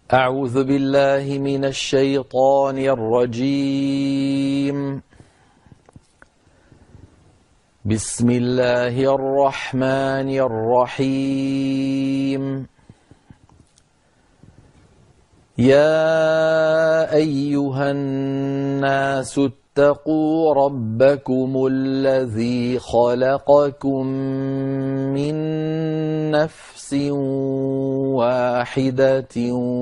أعوذ بالله من الشيطان الرجيم. بسم الله الرحمن الرحيم. يا أيها الناس اتقوا ربكم الذي خلقكم من نفس واحدة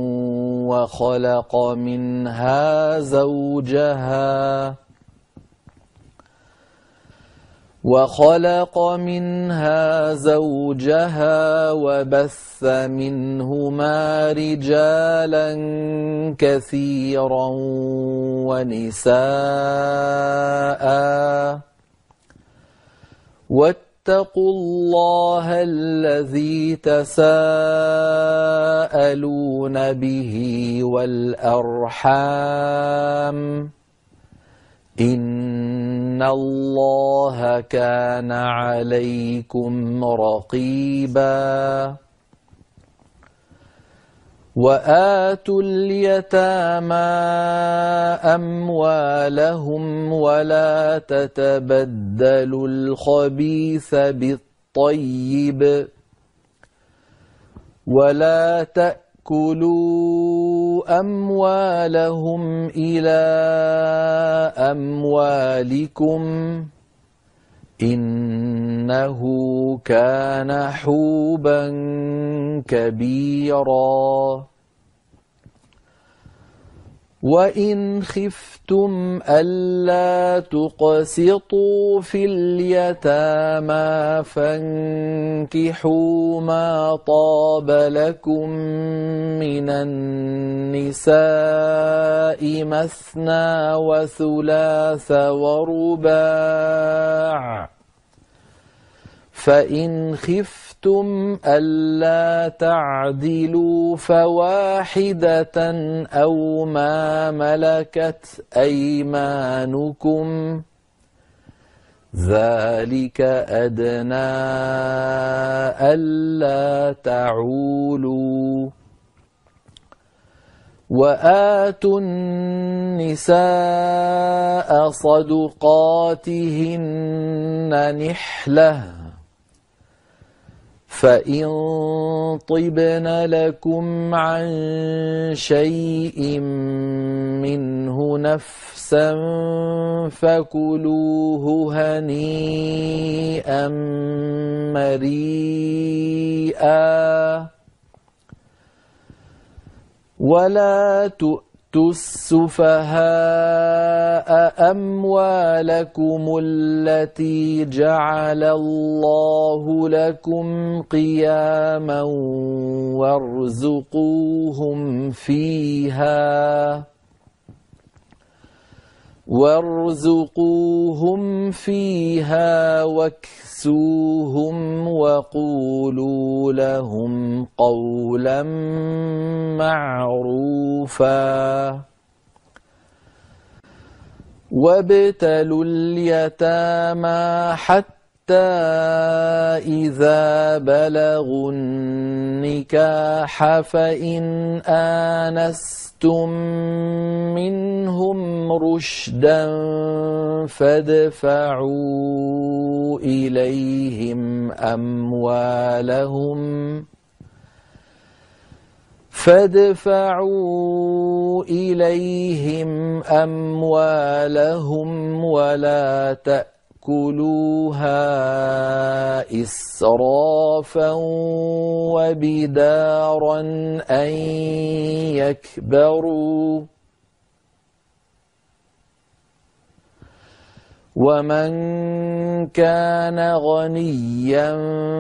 وخلق منها زوجها وبث منهما رجالا كثيرا ونساء واتقوا الله الذي تساءلون به والأرحام إن الله كان عليكم رقيبا. وآتوا اليتامى أموالهم ولا تتبدلوا الخبيث بالطيب ولا تأكلوا أموالهم إلى أموالكم إنه كان حوبا كبيرا. وإن خفتم ألا تقسطوا في اليتامى فانكحوا ما طاب لكم من النساء مثنى وثلاث ورباع، فإن خفتم ألا تعدلوا فواحدة أو ما ملكت أيمانكم ذلك أدنى ألا تعولوا. وآتوا النساء صدقاتهن نحلة، فإن طبن لكم عن شيء منه نفسا فكلوه هنيئا مريئا. ولا تؤتوا السفهاء أموالكم التي جعل الله لكم قياما وارزقوهم فيها واكسوهم وقولوا لهم قولا معروفا. وابتلوا اليتامى حتى إذا بلغوا النكاح فإن آنستم منهم رشدا فادفعوا إليهم أموالهم ولا تأكلوها إسرافا وبدارا أن يكبروا. ومن كان غنيا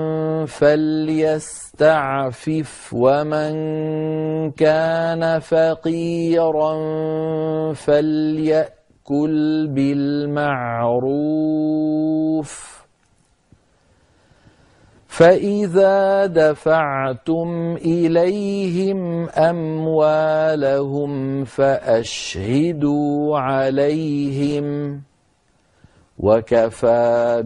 فليستعفف ومن كان فقيرا فليأكل بالمعروف. فإذا دفعتم إليهم أموالهم فأشهدوا عليهم وكفى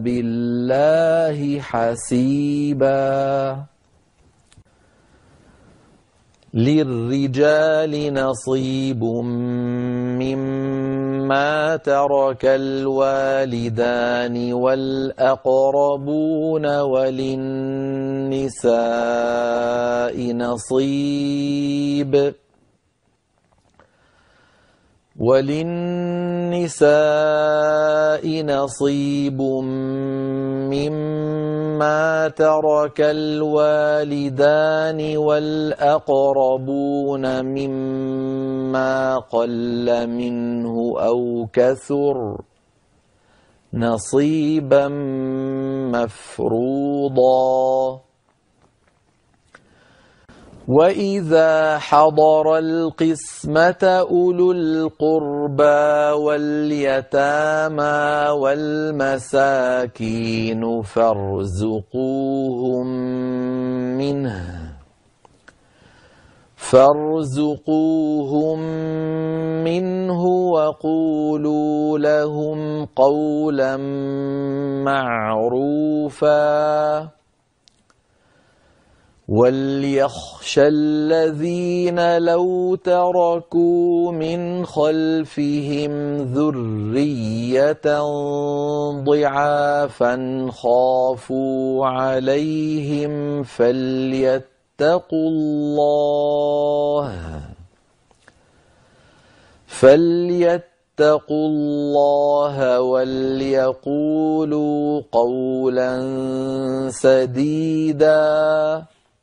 بالله حسيبا. للرجال نصيب مما ترك الوالدان والأقربون وللنساء نصيب مما ترك الوالدان والأقربون مما قل منه أو كثر نصيبا مفروضا. وإذا حضر القسمة أولو القربى واليتامى والمساكين فارزقوهم منه وقولوا لهم قولا معروفا. وليخشى الذين لو تركوا من خلفهم ذرية ضعافا خافوا عليهم فليتقوا الله وليقولوا قولا سديدا.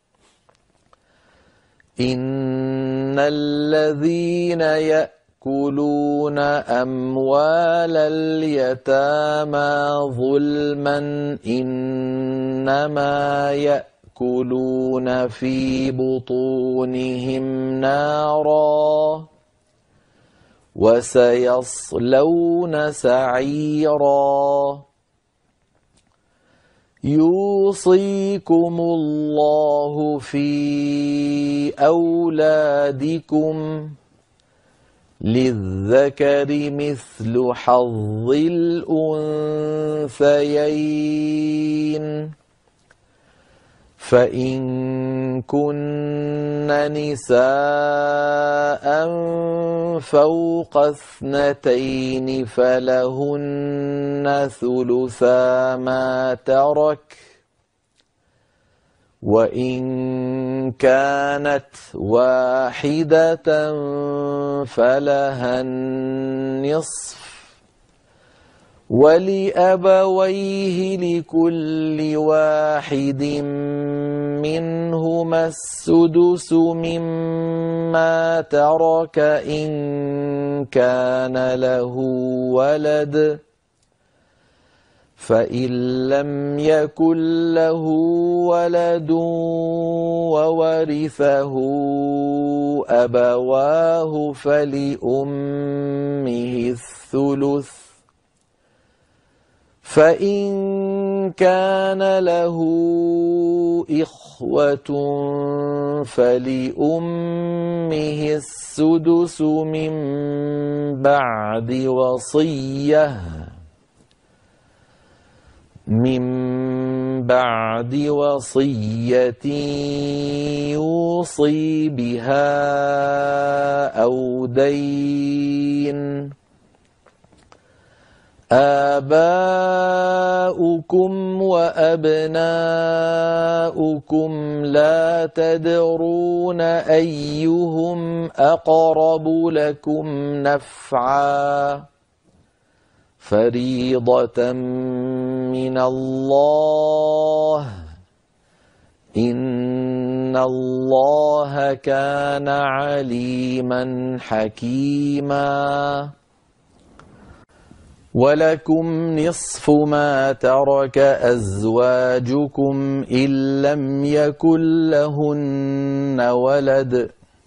إن الذين يأكلون أموال اليتامى ظلما إنما يأكلون في بطونهم نارا وسيصلون سعيرا. يوصيكم الله في أولادكم للذكر مثل حظ الأنثيين. فإن كن نساء فوق 2 فلهن ثلثا ما ترك، وإن كانت واحدة فلها النصف، ولأبويه لكل واحد منهما السدس مما ترك إن كان له ولد، فإن لم يكن له ولد وورثه أبواه فلأمه الثلث، فإن كان له إخوة فلأمه السدس من بعد وصية يوصي بها أو دين. آباؤكم وأبناؤكم لا تدرون أيهم أقرب لكم نفعا، فريضة من الله، إن الله كان عليما حكيما. ولكم نصف ما ترك أزواجكم إن لم يكن لهن ولد،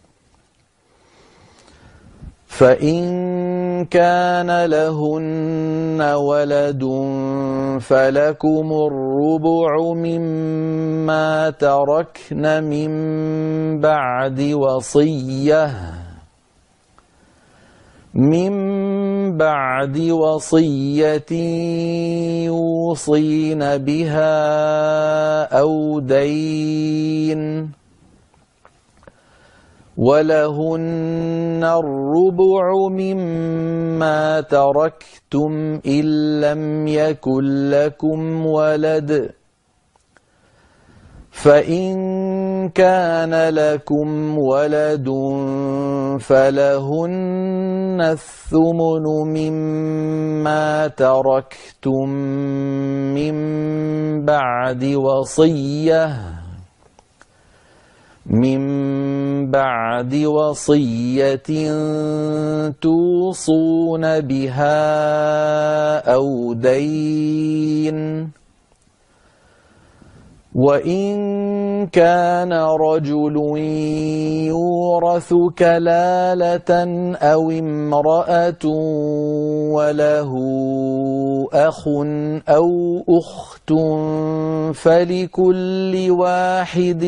فإن كان لهن ولد فلكم الربع مما تركن من بعد وصية يوصين بها أو دين. ولهن الربع مما تركتم إن لم يكن لكم ولد فإن كان لكم ولد فلهن الثمن مما تركتم من بعد وصية توصون بها أو دين وإن كان رجل يورث كلالة أو امرأة وله أخ أو أخت فلكل واحد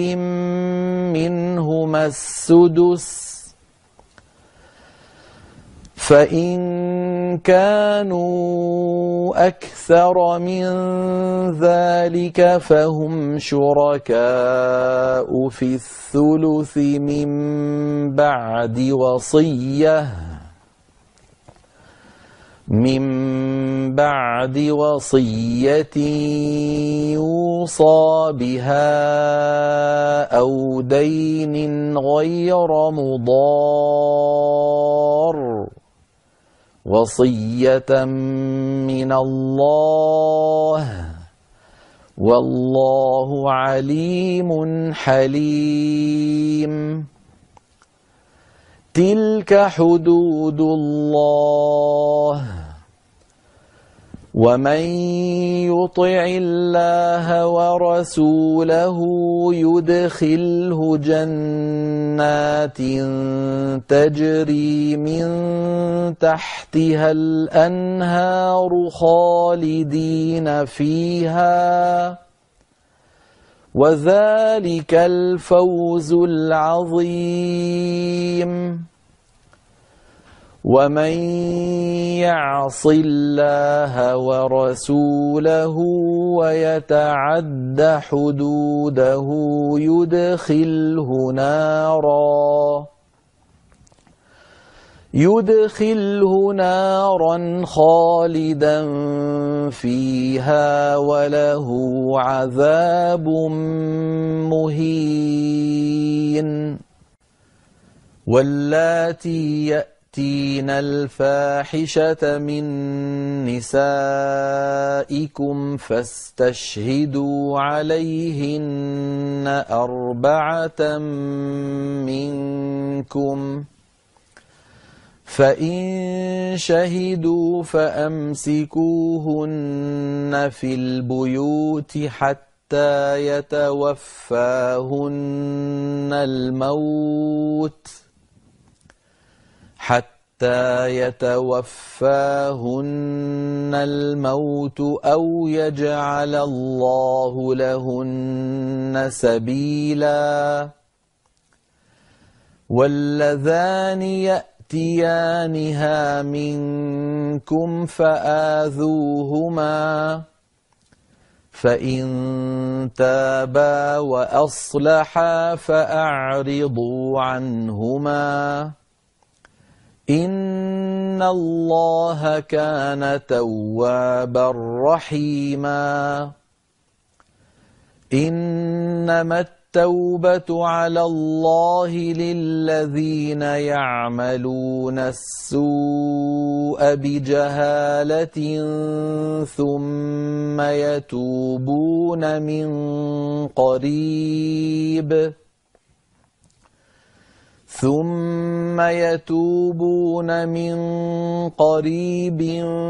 منهما السدس فإن كانوا أكثر من ذلك فهم شركاء في الثلث من بعد وصية يوصى بها أو دين غير مضار وصية من الله والله عليم حليم تلك حدود الله ومن يطع الله ورسوله يدخله جنات تجري من تحتها الأنهار خالدين فيها وذلك الفوز العظيم ومن يعص الله ورسوله ويتعد حدوده يدخله نارا خالدا فيها وله عذاب مهين واللاتي يأتين الفاحشة من نسائكم فاستشهدوا عليهن 4 منكم فإن شهدوا فأمسكوهن في البيوت حتى يتوفاهن الموت أو يجعل الله لهن سبيلا واللذان يأتيانها منكم فآذوهما فإن تابا وأصلحا فأعرضوا عنهما إن الله كان توابا رحيما إنما التوبة على الله للذين يعملون السوء بجهالة ثم يتوبون من قريب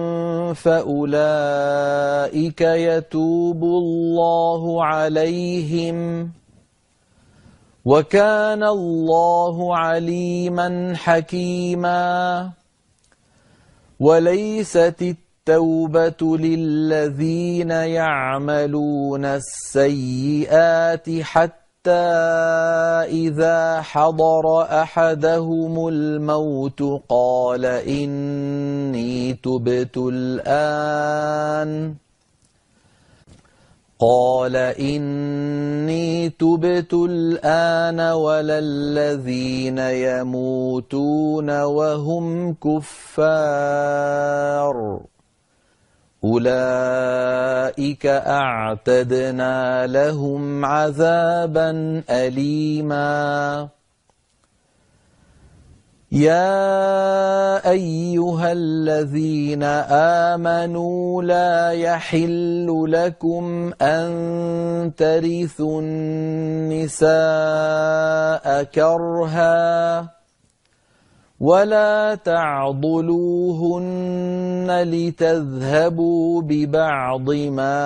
فأولئك يتوب الله عليهم وكان الله عليما حكيما وليست التوبة للذين يعملون السيئات حتى إذا حضر أحدهم الموت قال إني تبت الآن قال إني تبت الآن ولا الذين يموتون وهم كفار أولئك أعتدنا لهم عذابا أليما يا أيها الذين آمنوا لا يحل لكم أن ترثوا النساء كرها ولا تعضلوهن لتذهبوا ببعض ما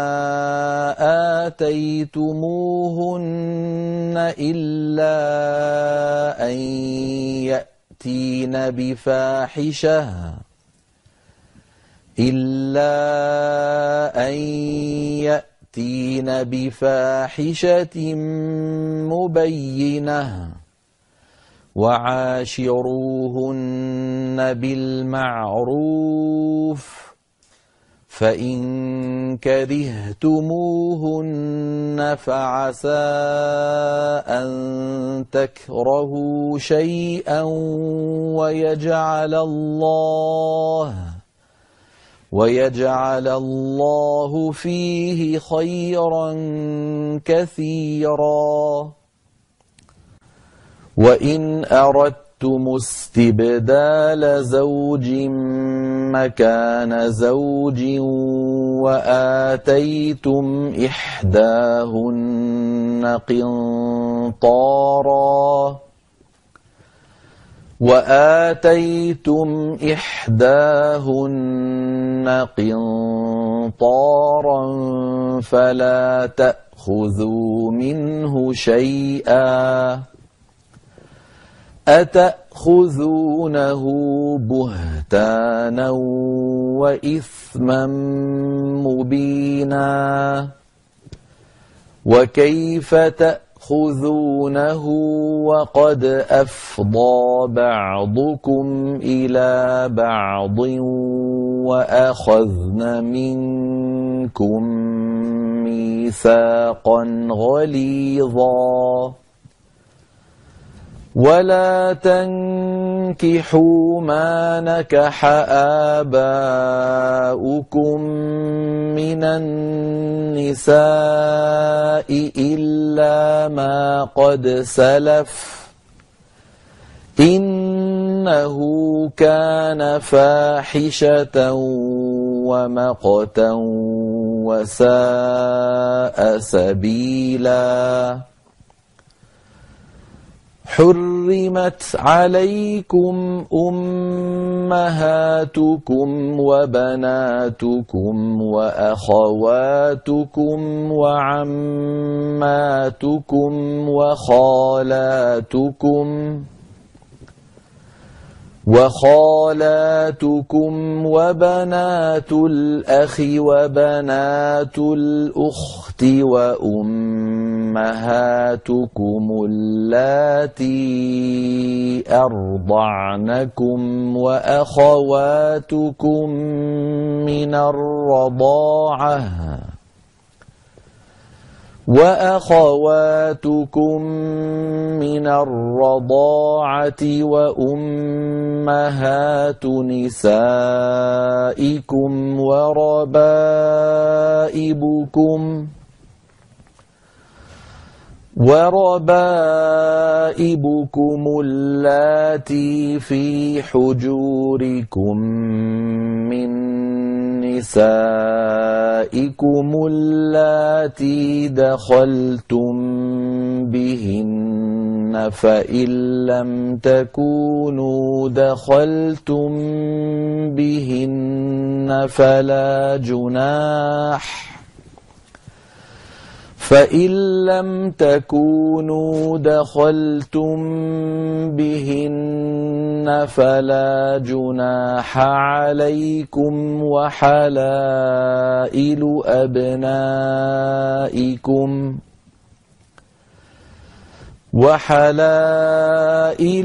آتيتموهن إلا أن يأتين بفاحشة مبينة وعاشروهن بالمعروف فإن كرهتموهن فعسى أن تكرهوا شيئا ويجعل الله فيه خيرا كثيرا وإن أردتم استبدال زوج مكان زوج وآتيتم إحداهن قنطارا فلا تأخذوا منه شيئا أتأخذونه بهتانا وإثما مبينا وكيف تأخذونه وقد أفضى بعضكم إلى بعض وأخذن منكم ميثاقا غليظا ولا تنكحوا ما نكح آباؤكم من النساء إلا ما قد سلف إنه كان فاحشة ومقتا وساء سبيلا حرمت عليكم أمهاتكم وبناتكم وأخواتكم وعماتكم وخالاتكم وبنات الأخ وبنات الأخت وأمهاتكم اللاتي أرضعنكم وأخواتكم من الرضاعة وأمهات نسائكم وربائبكم اللاتي في حجوركم من نسائكم اللاتي دخلتم بهن فإن لم تكونوا دخلتم بهن فلا جناح عليكم وحلائل وحلائل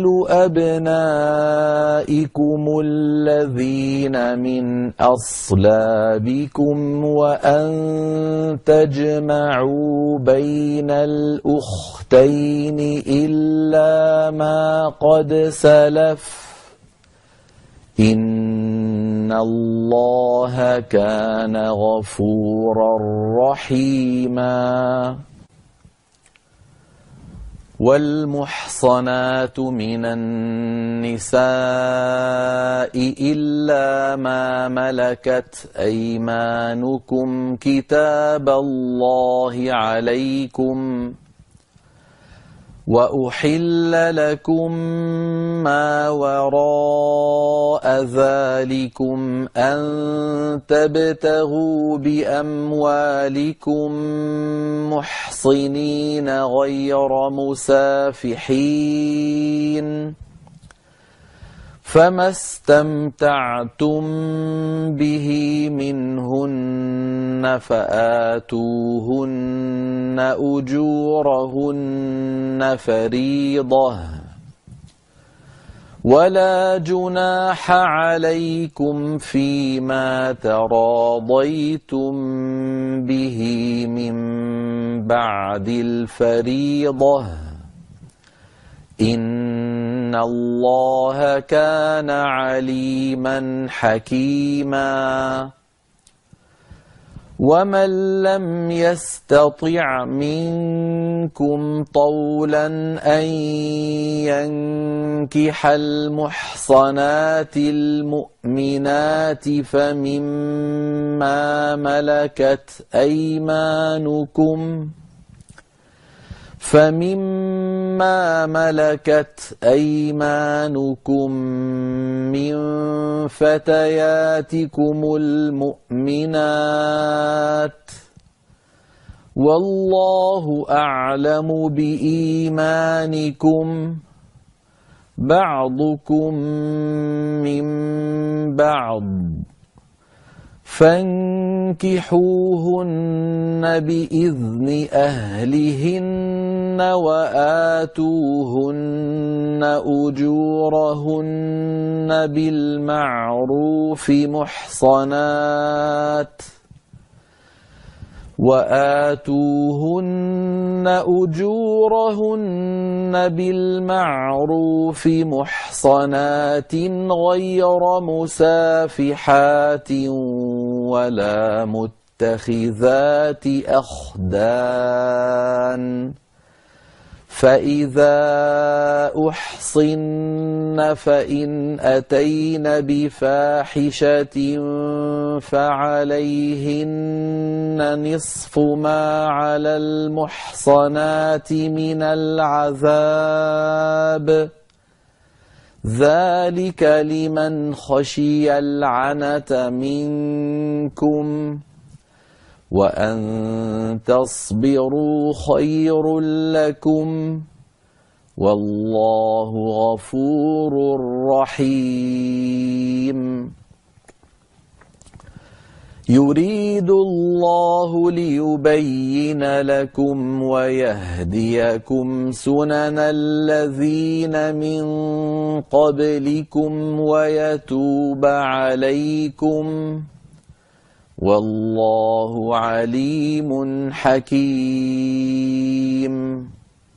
أبنائكم الذين من أصلابكم وأن تجمعوا بين الأختين إلا ما قد سلف إن الله كان غفورا رحيما. والمحصنات من النساء إلا ما ملكت أيمانكم كتاب الله عليكم وأحل لكم ما وراء ذلكم أن تبتغوا بأموالكم محصنين غير مسافحين فما استمتعتم به منهن فآتوهن أجورهن فريضة ولا جناح عليكم فيما تراضيتم به من بعد الفريضة إن الله كان عليما حكيما. ومن لم يستطع منكم طولا أن ينكح المحصنات المؤمنات فمما ملكت أيمانكم من فتياتكم المؤمنات والله أعلم بإيمانكم بعضكم من بعض فانكحوهن بإذن أهلهن وآتوهن أجورهن بالمعروف محصنات غير مسافحات ولا متخذات أخدان فإذا أحصن فإن أتين بفاحشة فعليهن نصف ما على المحصنات من العذاب ذلك لمن خشي العنة منكم وأن تصبروا خير لكم والله غفور رحيم. يريد الله ليبين لكم ويهديكم سنن الذين من قبلكم ويتوب عليكم والله عليم حكيم.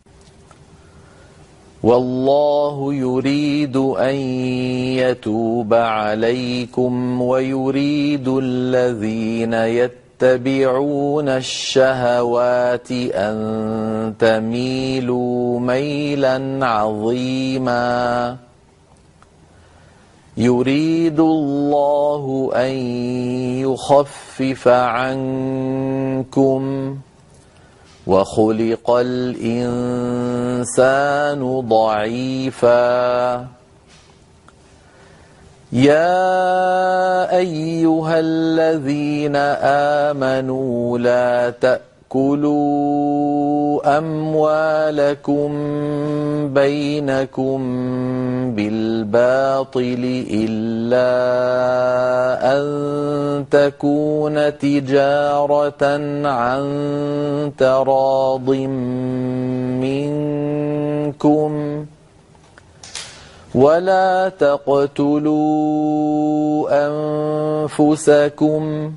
والله يريد أن يتوب عليكم ويريد الذين يتبعون الشهوات أن تميلوا ميلا عظيما. يريد الله أن يخفف عنكم وخلق الإنسان ضعيفا. يا أيها الذين آمنوا لا تأكلوا أموالكم بينكم بالباطل الباطل إلا أن تكون تجارة عن تراض منكم ولا تقتلوا أنفسكم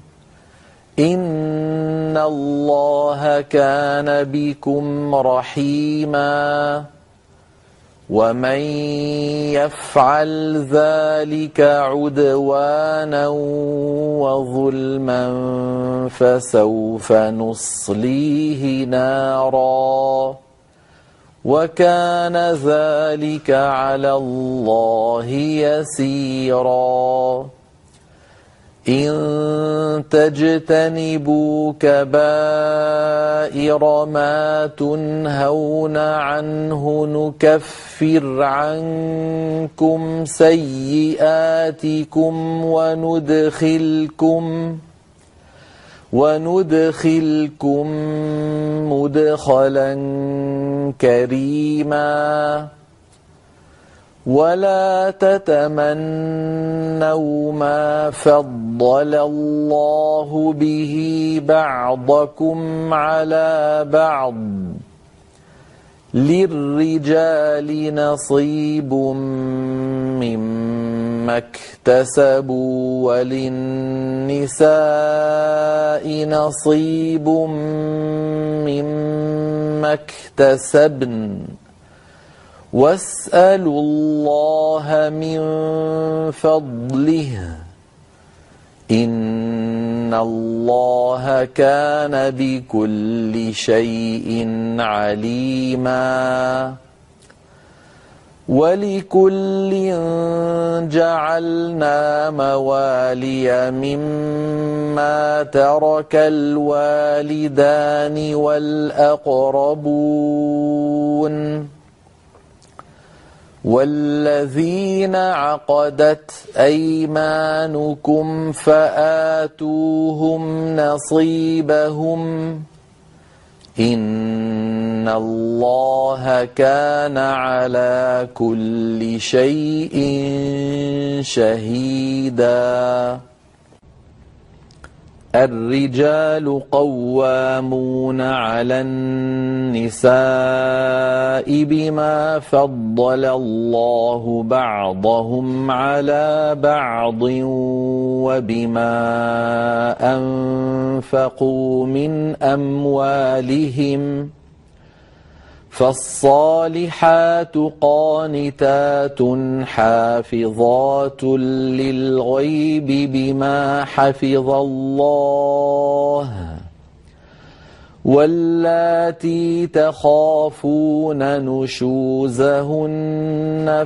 إن الله كان بكم رحيما ومن يفعل ذلك عدوانا وظلما فسوف نصليه نارا وكان ذلك على الله يسيرا إن تجتنبوا كبائر ما تنهون عنه نكفر عنكم سيئاتكم وندخلكم مدخلا كريما ولا تتمنوا ما فضل الله به بعضكم على بعض للرجال نصيب مما اكتسبوا وللنساء نصيب مما اكتسبن واسألوا الله من فضله إن الله كان بكل شيء عليما ولكل جعلنا موالي مما ترك الوالدان والأقربون والذين عقدت أيمانكم فآتوهم نصيبهم إن الله كان على كل شيء شهيدا الرجال قوامون على النساء بما فضل الله بعضهم على بعض وبما أنفقوا من أموالهم فالصالحات قانتات حافظات للغيب بما حفظ الله واللاتي تخافون نشوزهن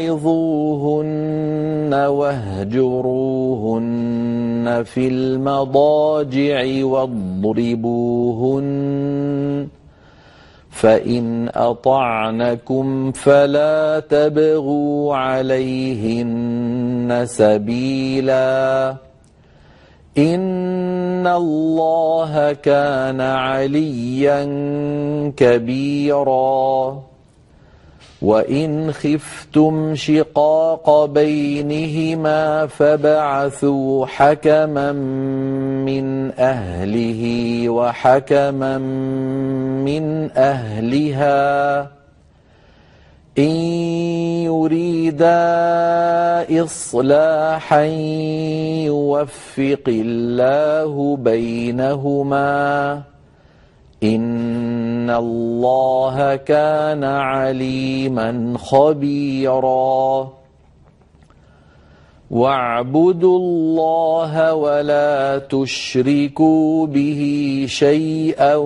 فعظوهن واهجروهن في المضاجع واضربوهن فإن أطعنكم فلا تبغوا عليهن سبيلا إن الله كان عليا كبيرا وإن خفتم شقاق بينهما فابعثوا حكما من أهله وحكما من أهلها إن يريدا إصلاحا يوفق الله بينهما إن الله كان عليما خبيرا واعبدوا الله ولا تشركوا به شيئا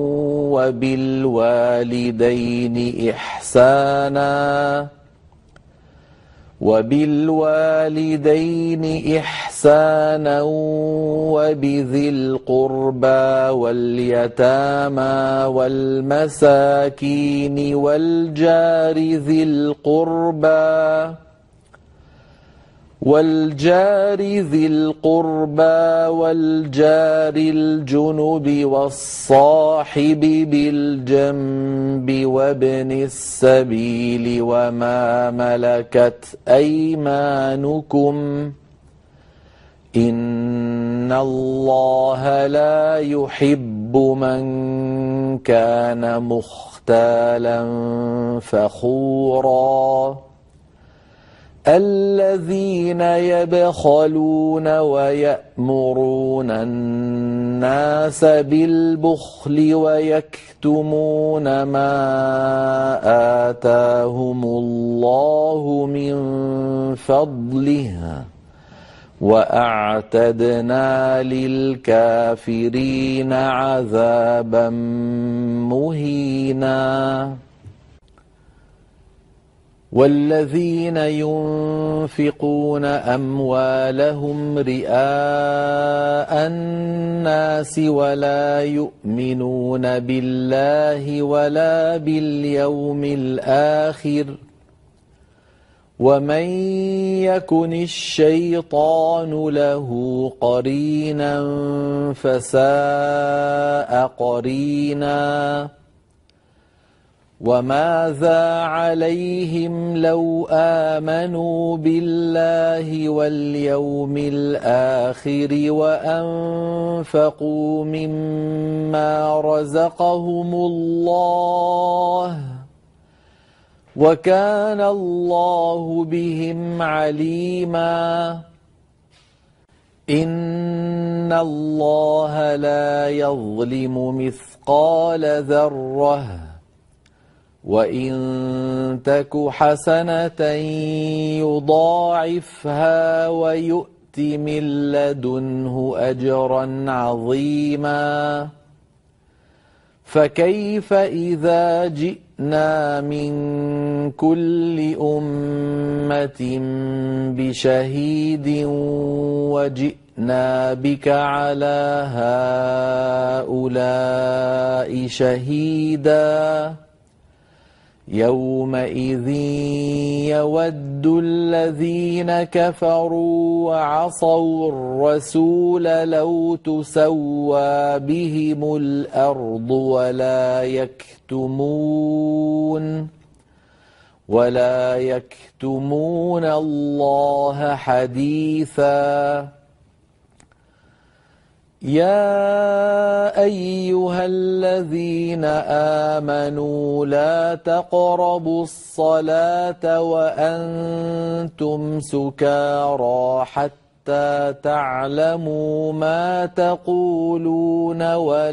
وبالوالدين إحسانا وبذي القربى واليتامى والمساكين والجار ذي القربى والجار ذي القربى والجار الجنب والصاحب بالجنب وابن السبيل وما ملكت أيمانكم إن الله لا يحب من كان مختالا فخورا الذين يبخلون ويأمرون الناس بالبخل ويكتمون ما آتاهم الله من فضله وأعتدنا للكافرين عذابا مهينا والذين ينفقون أموالهم رئاء الناس ولا يؤمنون بالله ولا باليوم الآخر ومن يكن الشيطان له قرينا فساء قرينا وماذا عليهم لو آمنوا بالله واليوم الآخر وأنفقوا مما رزقهم الله وكان الله بهم عليما إن الله لا يظلم مثقال ذرة وإن تك حسنة يضاعفها ويؤت من لدنه أجرا عظيما فكيف إذا جئنا من كل أمة بشهيد وجئنا بك على هؤلاء شهيدا يومئذ يود الذين كفروا وعصوا الرسول لو تسوى بهم الأرض ولا يكتمون الله حديثا يا أيها الذين آمنوا لا تقربوا الصلاة وأنتم سكارى حتى تعلموا ما تقولون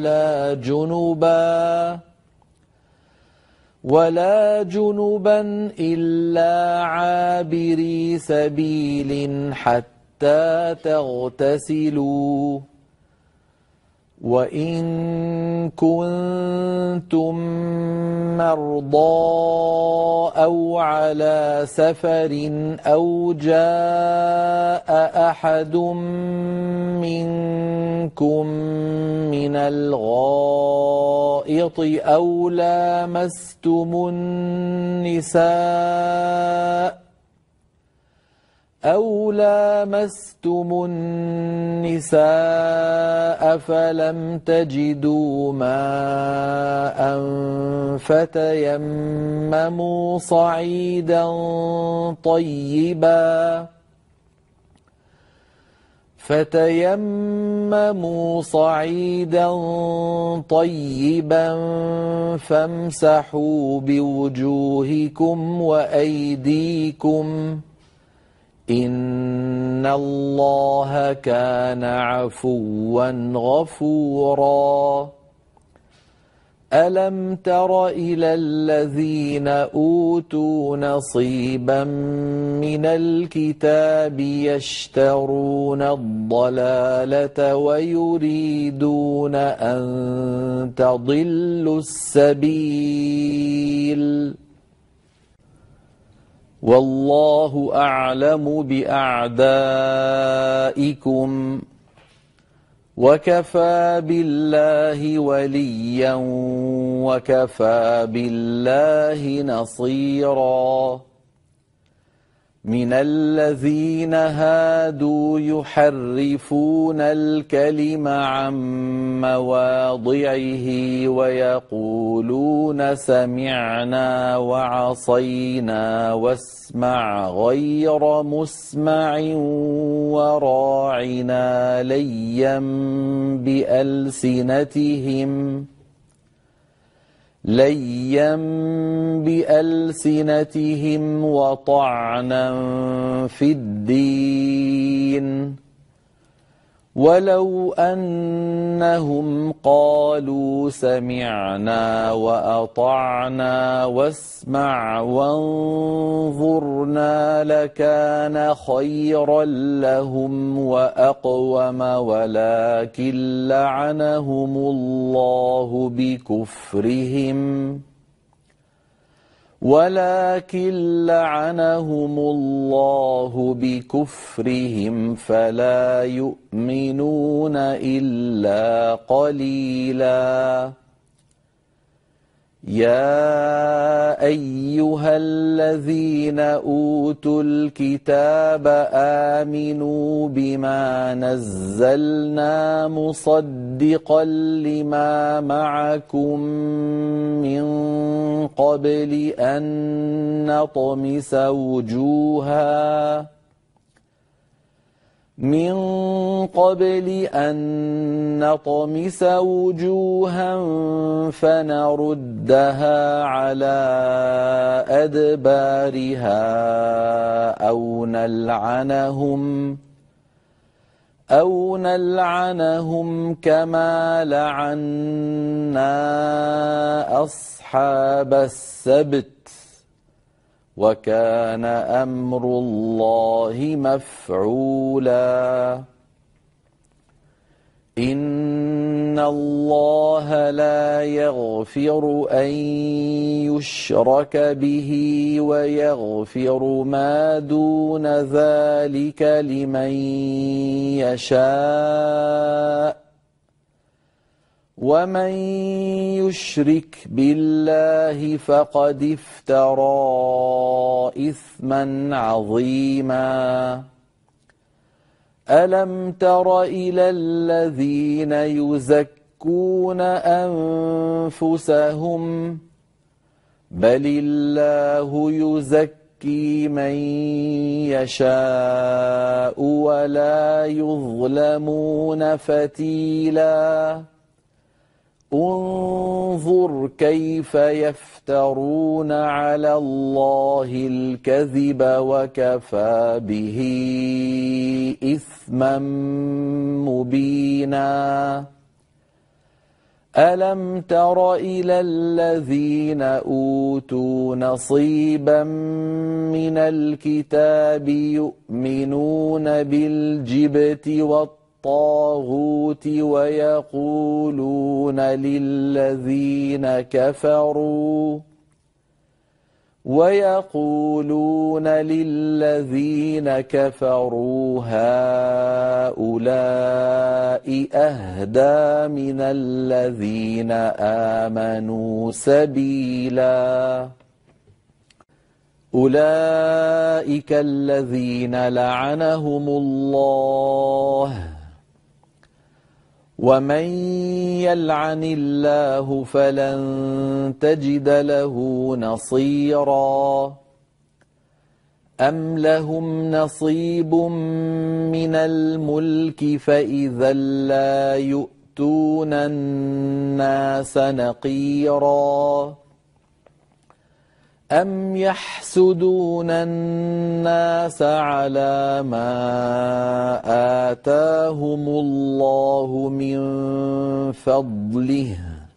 ولا جنبا إلا عابري سبيل حتى تغتسلوا وإن كنتم مرضى أو على سفر أو جاء أحد منكم من الغائط أو لامستم النساء فلم تجدوا ماء فتيمموا صعيدا طيبا فامسحوا بوجوهكم وأيديكم إن الله كان عفوا غفورا ألم تر إلى الذين أوتوا نصيبا من الكتاب يشترون الضلالة ويريدون أن تضلوا السبيل والله أعلم بأعدائكم وكفى بالله وليا وكفى بالله نصيرا من الذين هادوا يحرفون الكلم عن مواضعه ويقولون سمعنا وعصينا واسمع غير مسمع وراعنا ليا بألسنتهم وطعنا في الدين ولو أنهم قالوا سمعنا وأطعنا واسمع وانظرنا لكان خيرا لهم وأقوم ولكن لعنهم الله بكفرهم فلا يؤمنون إلا قليلا. يا أيها الذين أوتوا الكتاب آمنوا بما نزلنا مصدقا لما معكم من قبل أن نطمس وجوها فنردها على أدبارها أو نلعنهم كما لعنا أصحاب السبت وكان أمر الله مفعولا. إن الله لا يغفر أن يشرك به ويغفر ما دون ذلك لمن يشاء ومن يشرك بالله فقد افترى إثما عظيما. ألم تر إلى الذين يزكون أنفسهم بل الله يزكي من يشاء ولا يظلمون فتيلا. انظر كيف يفترون على الله الكذب وكفى به إثما مبينا. ألم تر إلى الذين أوتوا نصيبا من الكتاب يؤمنون بالجبت والطاغوت ويقولون للذين كفروا هؤلاء أهدى من الذين آمنوا سبيلا. أولئك الذين لعنهم الله ومن يلعن الله فلن تجد له نصيرا. أم لهم نصيب من الملك فإذا لا يؤتون الناس نقيرا. أم يحسدون الناس على ما آتاهم الله من فضله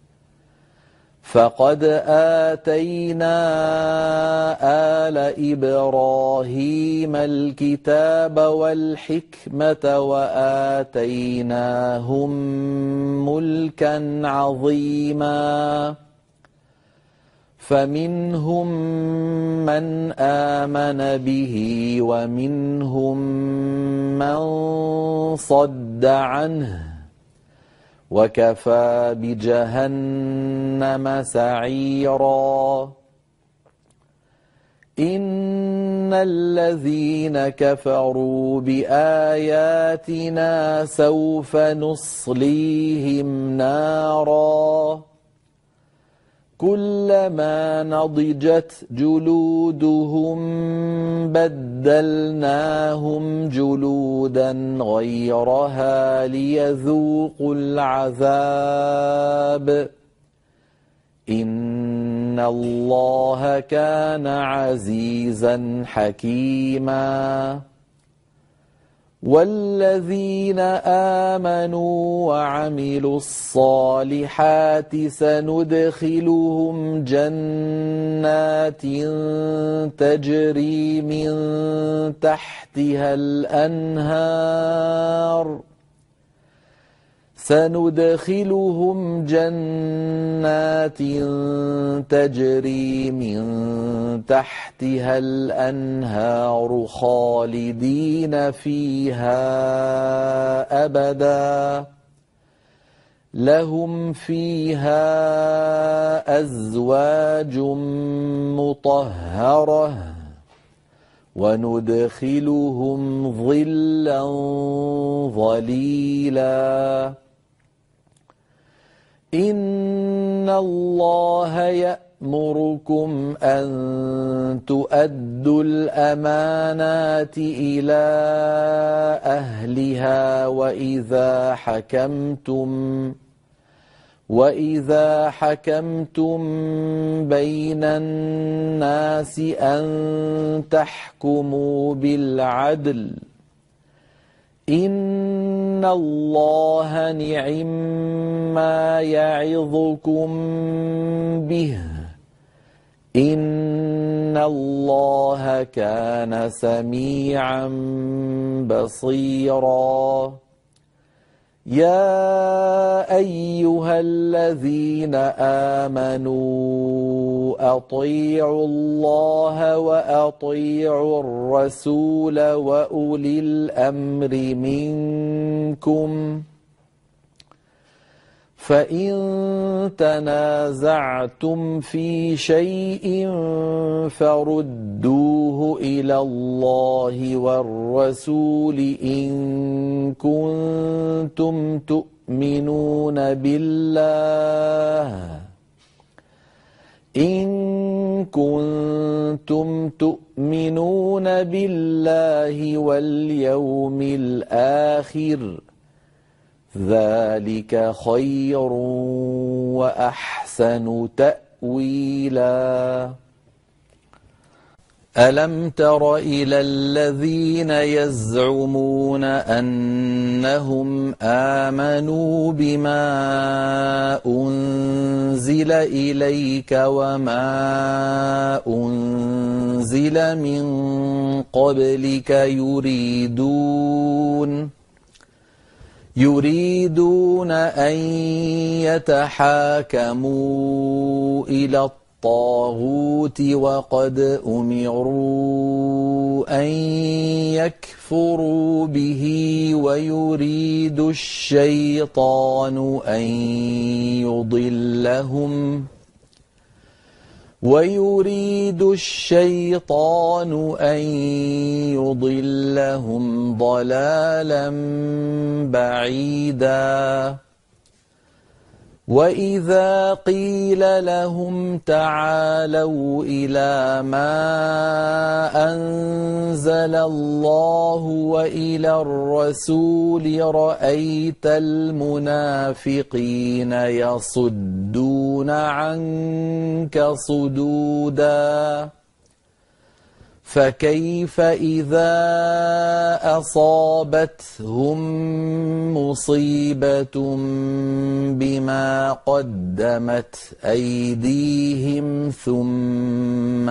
فقد آتينا آل إبراهيم الكتاب والحكمة وآتيناهم ملكا عظيما. فمنهم من آمن به ومنهم من صد عنه وكفى بجهنم سعيرا. إن الذين كفروا بآياتنا سوف نصليهم نارا كلما نضجت جلودهم بدلناهم جلودا غيرها ليذوقوا العذاب إن الله كان عزيزا حكيما والذين آمنوا وعملوا الصالحات سندخلهم جنات تجري من تحتها الأنهار تجري من تحتها الأنهار خالدين فيها أبدا لهم فيها أزواج مطهرة وندخلهم ظلا ظليلا إن الله يأمركم أن تؤدوا الأمانات إلى أهلها وإذا حكمتم بين الناس أن تحكموا بالعدل إن الله نعما يعظكم به إن الله كان سميعا بصيرا يا أيها الذين آمنوا أطيعوا الله وأطيعوا الرسول وأولي الأمر منكم فإن تنازعتم في شيء فردوه إلى الله والرسول إن كنتم تؤمنون بالله واليوم الآخر ذلك خير وأحسن تأويلا ألم تر إلى الذين يزعمون أنهم آمنوا بما أنزل إليك وما أنزل من قبلك يريدون أن يتحاكموا إلى الطاغوت وقد أمروا أن يكفروا به ويريد الشيطان أن يضلهم ضلالا بعيدا وإذا قيل لهم تعالوا إلى ما أنزل الله وإلى الرسول رأيت المنافقين يصدون عنك صدودا فكيف إذا أصابتهم مصيبة بما قدمت أيديهم ثم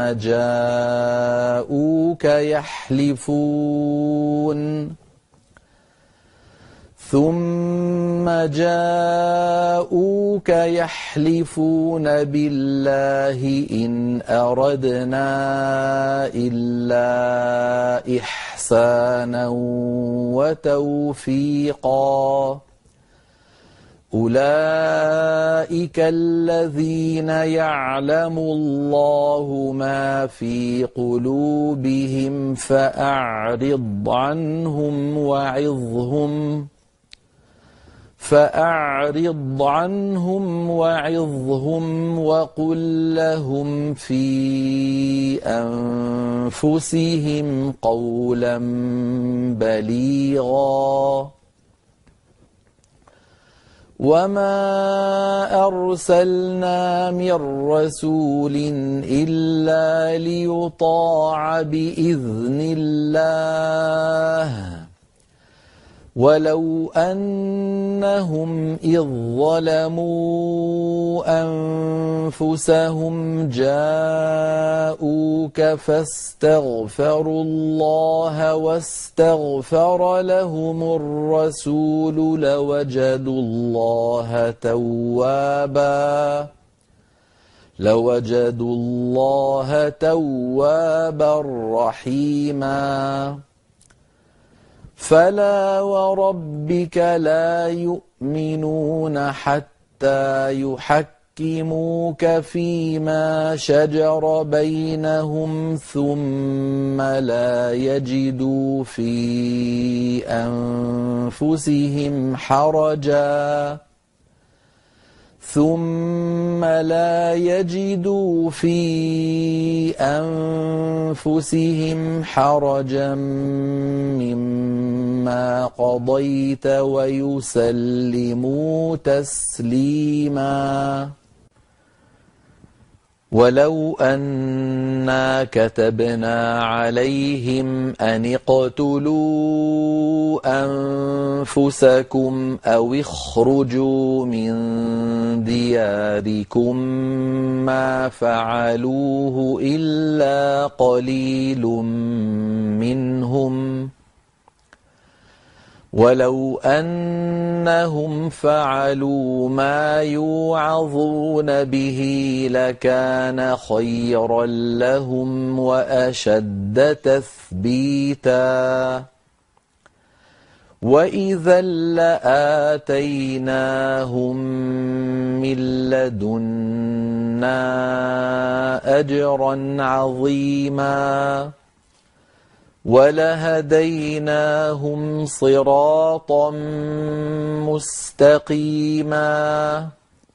جاءوك يحلفون بالله إن أردنا إلا إحسانا وتوفيقا أولئك الذين يعلم الله ما في قلوبهم فأعرض عنهم وعظهم وقل لهم في أنفسهم قولا بليغا وما أرسلنا من رسول إلا ليطاع بإذن الله ولو أنهم إذ ظلموا أنفسهم جاءوك فاستغفروا الله واستغفر لهم الرسول لوجدوا الله توابا رحيما فلا وربك لا يؤمنون حتى يحكموك فيما شجر بينهم ثم لا يجدوا في أنفسهم حرجا مما قضيت ويسلموا تسليما ولو أنا كتبنا عليهم أن اقتلوا أنفسكم أو اخرجوا من دياركم ما فعلوه إلا قليل منهم ولو أنهم فعلوا ما يوعظون به لكان خيرا لهم وأشد تثبيتا وإذا لآتيناهم من لدنا أجرا عظيما ولهديناهم صراطا مستقيما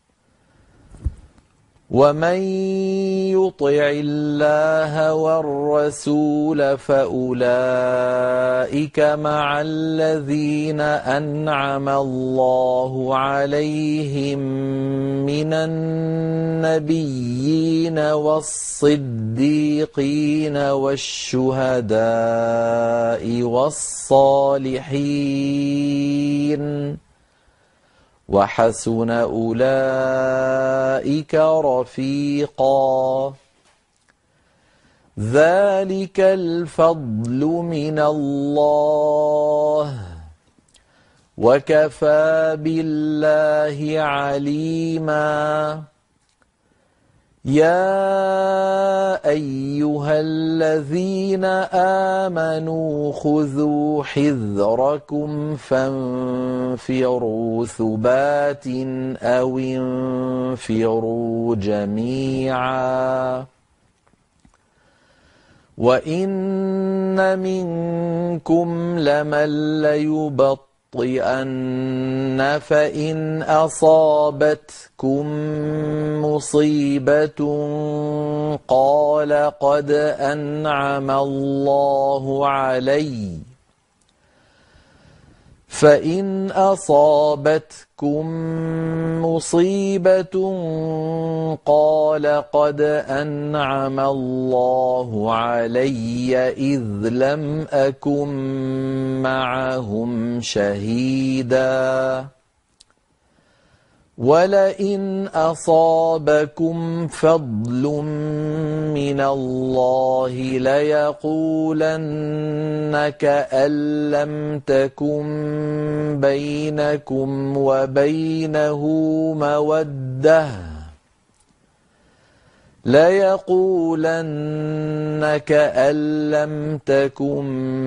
ومن يطع الله والرسول فأولئك مع الذين أنعم الله عليهم من النبيين والصديقين والشهداء والصالحين وحسن أولئك رفيقا ذلك الفضل من الله وكفى بالله عليما يا أيها الذين آمنوا خذوا حذركم فانفروا ثبات أو انفروا جميعا وإن منكم لمن ليبطئن فإن أصابتكم مصيبة قال قد أنعم الله علي فإن أصابتكم مصيبة قال قد أنعم الله علي إذ لم أكن معهم شهيدا ولئن أصابكم فضل من الله ليقولن كأن لم تكن بينكم وبينه مودة ليقولن كأن لم تكن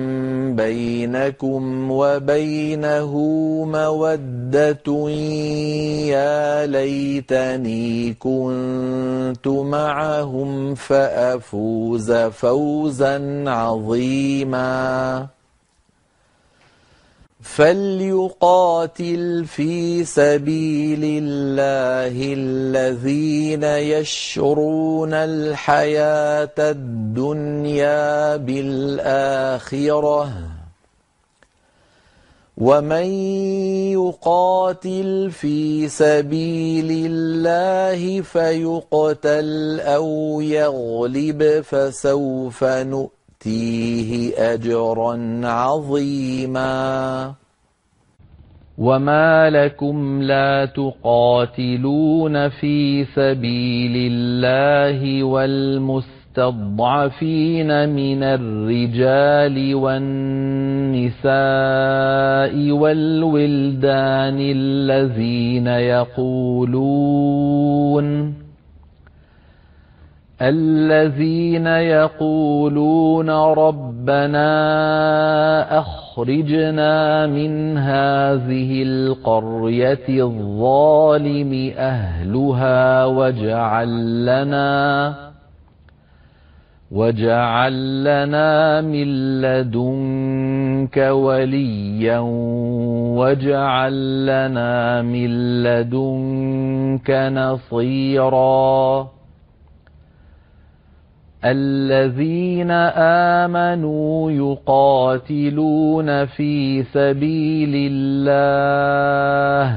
بينكم وبينه مودة يا ليتني كنت معهم فأفوز فوزا عظيما فليقاتل في سبيل الله الذين يشرون الحياة الدنيا بالآخرة ومن يقاتل في سبيل الله فيقتل أو يغلب فسوف نؤتيه أجرا عظيما وما لكم لا تقاتلون في سبيل الله والمستضعفين من الرجال والنساء والولدان الذين يقولون ربنا أخرجنا من هذه القرية الظالم أهلها واجعل لنا من لدنك وليا واجعل لنا من لدنك نصيرا الذين آمنوا يقاتلون في سبيل الله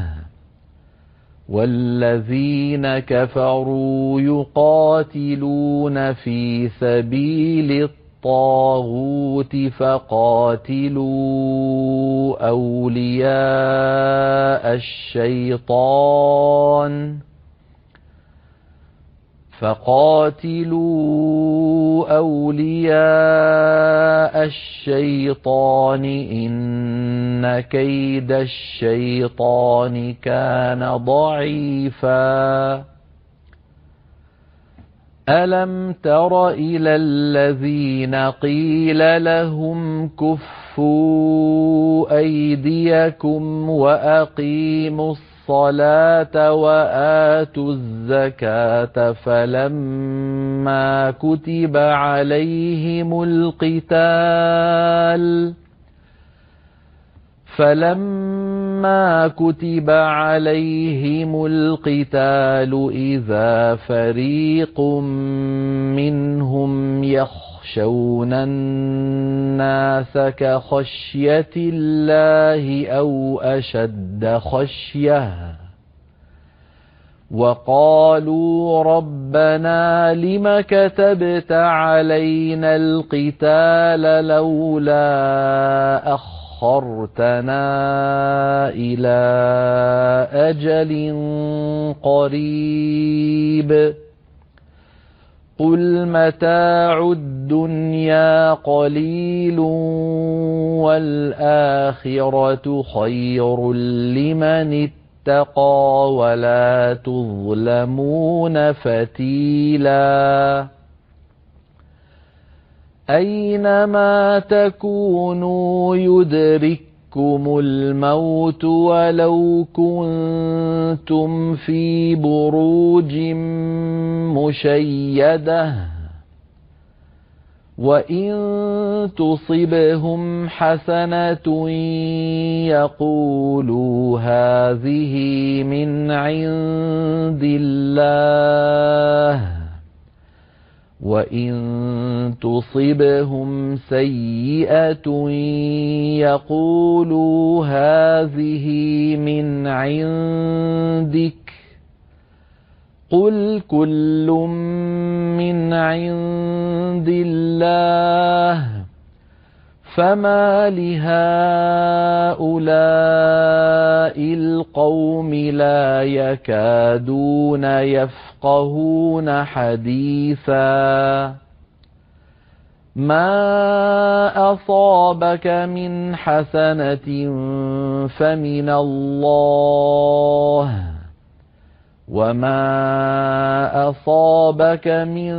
والذين كفروا يقاتلون في سبيل الطاغوت فقاتلوا أولياء الشيطان إن كيد الشيطان كان ضعيفا ألم تر إلى الذين قيل لهم كفوا أيديكم وأقيموا الصلاة وآتوا الزكاة فلما كتب عليهم القتال إذا فريق منهم يخشون الناس كخشية الله أو أشد خشية وقالوا ربنا لم كتبت علينا القتال لولا أخرتنا إلى أجل قريب قل متاع الدنيا قليل والآخرة خير لمن اتقى ولا تظلمون فتيلا أينما تكونوا يدرككم الموت ولو كنتم في بروج مشيدة وإن تصبهم حسنة يقولوا هذه من عند الله وإن تصبهم سيئة يقولوا هذه من عندك قل كل من عند الله فما لهؤلاء القوم لا يكادون يفقهون حديثا ما أصابك من حسنة فمن الله وما أصابك من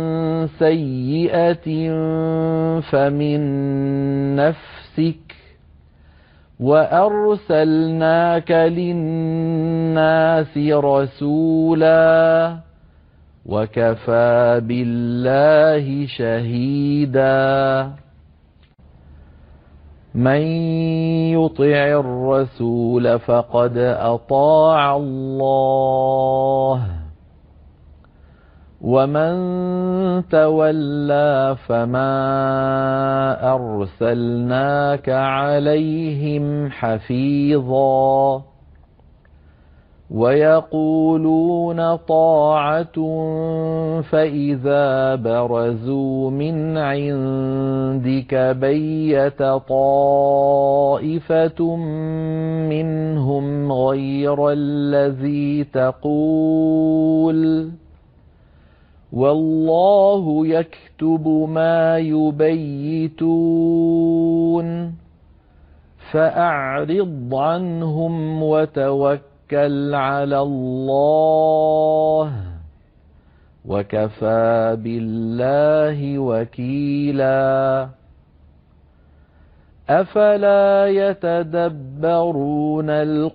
سيئة فمن نفسك وأرسلناك للناس رسولا وكفى بالله شهيدا من يطع الرسول فقد أطاع الله ومن تولى فما أرسلناك عليهم حفيظا ويقولون طاعة فإذا برزوا من عندك بيت طائفة منهم غير الذي تقول والله يكتب ما يبيتون فأعرض عنهم وتوكل على الله وكفى بالله وكيلا أفلا يتدبرون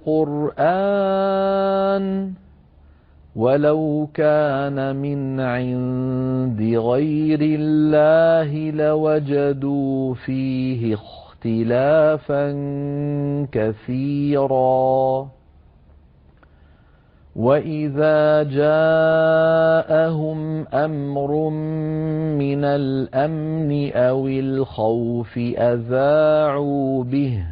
القرآن ولو كان من عند غير الله لوجدوا فيه اختلافا كثيرا وإذا جاءهم أمر من الأمن أو الخوف أذاعوا به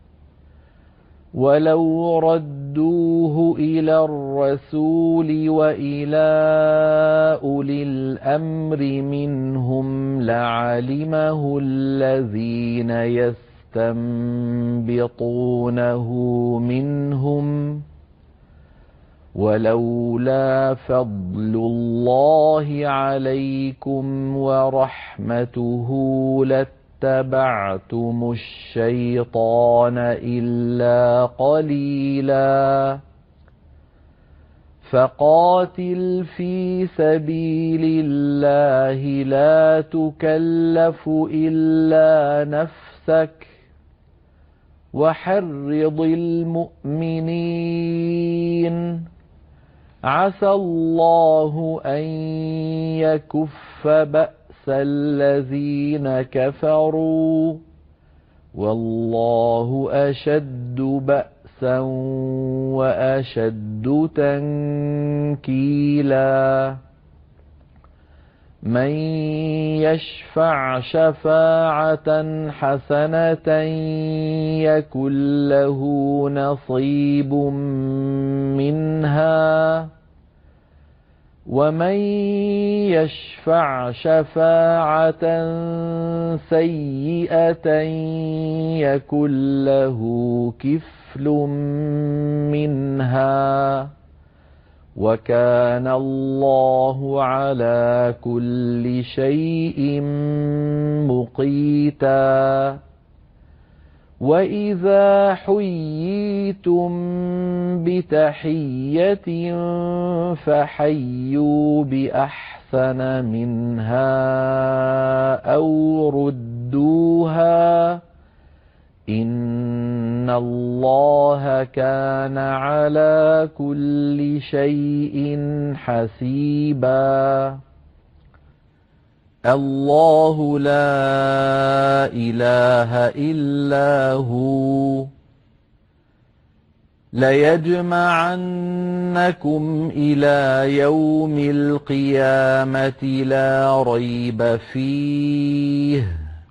ولو ردوه إلى الرسول وإلى أولي الأمر منهم لعلمه الذين يستنبطونه منهم ولولا فضل الله عليكم ورحمته لاتبعتم الشيطان إلا قليلا فقاتل في سبيل الله لا تكلف إلا نفسك وحرض المؤمنين عسى الله أن يكف بأس الذين كفروا والله أشد بأسا وأشد تنكيلا من يشفع شفاعة حسنة يكن له نصيب منها ومن يشفع شفاعة سيئة يكن له كفل منها وكان الله على كل شيء مقيتا وإذا حييتم بتحية فحيوا بأحسن منها أو ردوها إن الله كان على كل شيء حسيبا الله لا إله إلا هو ليجمعنكم إلى يوم القيامة لا ريب فيه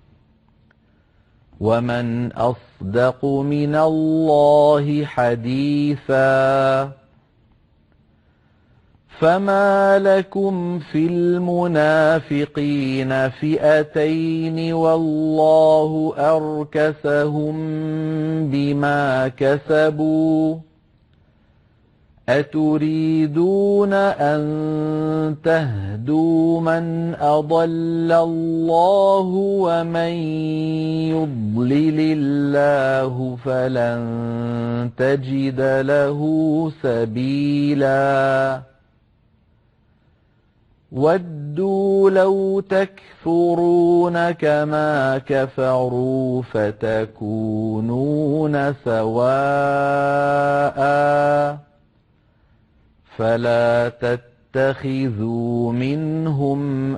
ومن أصدق من الله حديثا فما لكم في المنافقين فئتين والله أركسهم بما كسبوا أتريدون أن تهدوا من أضل الله ومن يضلل الله فلن تجد له سبيلا ودوا لو تكفرون كما كفروا فتكونون سواء فلا تتخذوا منهم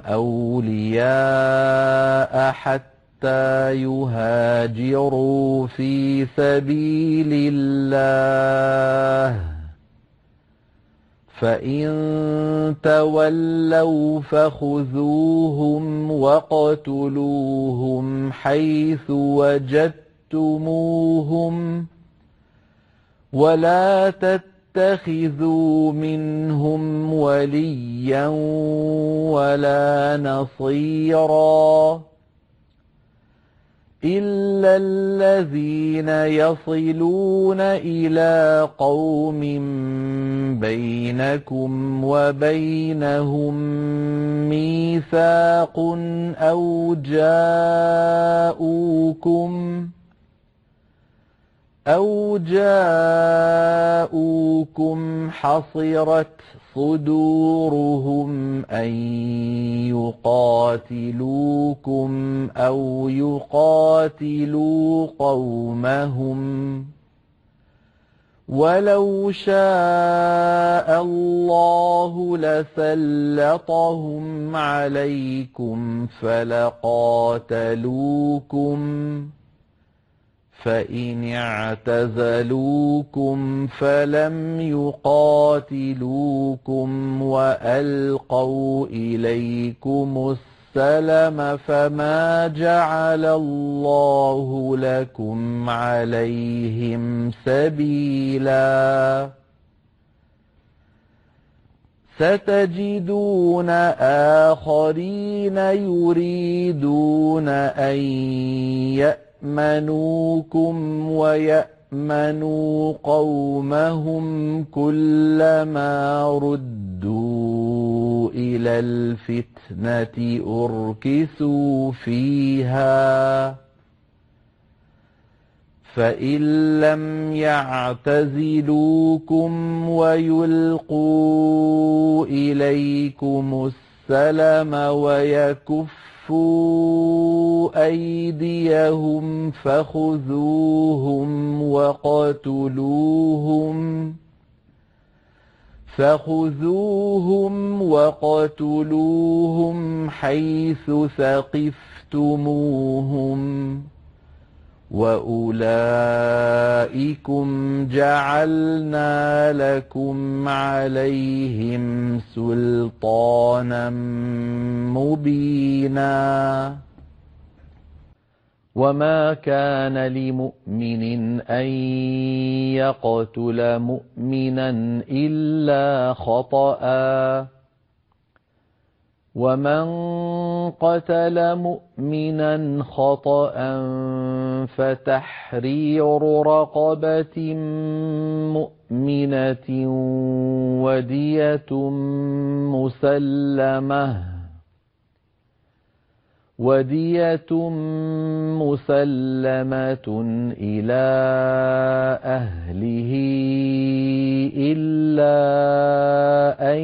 أولياء حتى يهاجروا في سبيل الله فإن تولوا فخذوهم واقتلوهم حيث وجدتموهم ولا تتخذوا منهم وليا ولا نصيرا إلا الذين يصلون إلى قوم بينكم وبينهم ميثاق أو جاءوكم حصرت صدورهم أن يقاتلوكم أو يقاتلوا قومهم ولو شاء الله لسلطهم عليكم فلقاتلوكم فإن اعتزلوكم فلم يقاتلوكم وألقوا إليكم السلم فما جعل الله لكم عليهم سبيلا ستجدون آخرين يريدون أن يأمنوكم ويأمنوا قومهم كلما ردوا إلى الفتنة أركسوا فيها فإن لم يعتزلوكم ويلقوا إليكم السلم ويكفوا أيديهم فخذوهم وقتلوهم حيث ثقفتموهم وأولئكم جعلنا لكم عليهم سلطانا مبينا وما كان لمؤمن أن يقتل مؤمنا إلا خطأ ومن قتل مؤمنا خطأ فتحرير رقبة مؤمنة ودية مسلمة إلى أهله إلا أن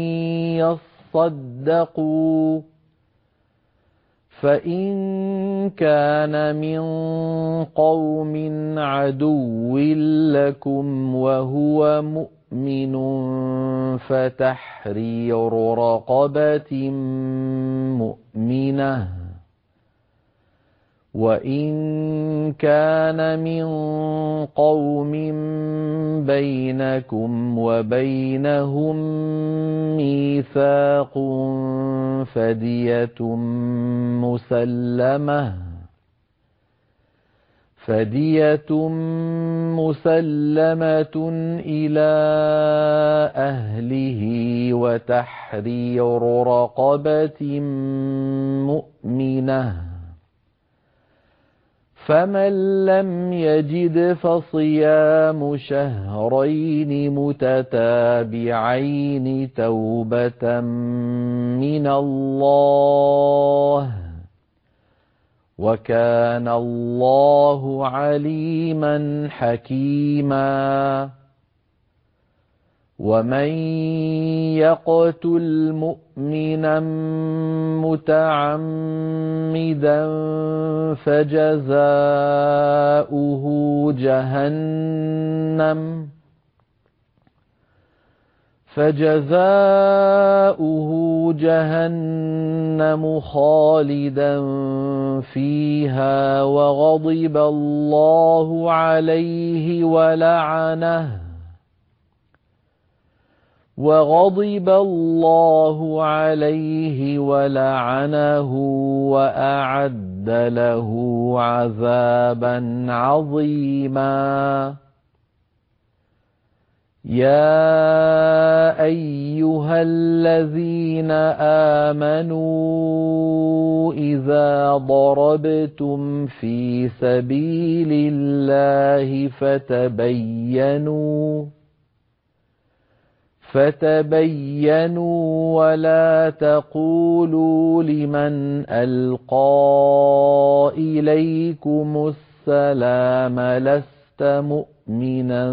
يصدقوا فإن كان من قوم عدو لكم وهو مؤمن فتحرير رقبة مؤمنة وإن كان من قوم بينكم وبينهم ميثاق فدية مسلمة إلى أهله وتحرير رقبة مؤمنة فمن لم يجد فصيام شهرين متتابعين توبة من الله وكان الله عليما حكيما ومن يقتل مؤمنا متعمدا فجزاؤه جهنم خالدا فيها وغضب الله عليه ولعنه وأعد له عذابا عظيما يا أيها الذين آمنوا إذا ضربتم في سبيل الله فتبينوا ولا تقولوا لمن ألقى إليكم السلام لست مؤمنا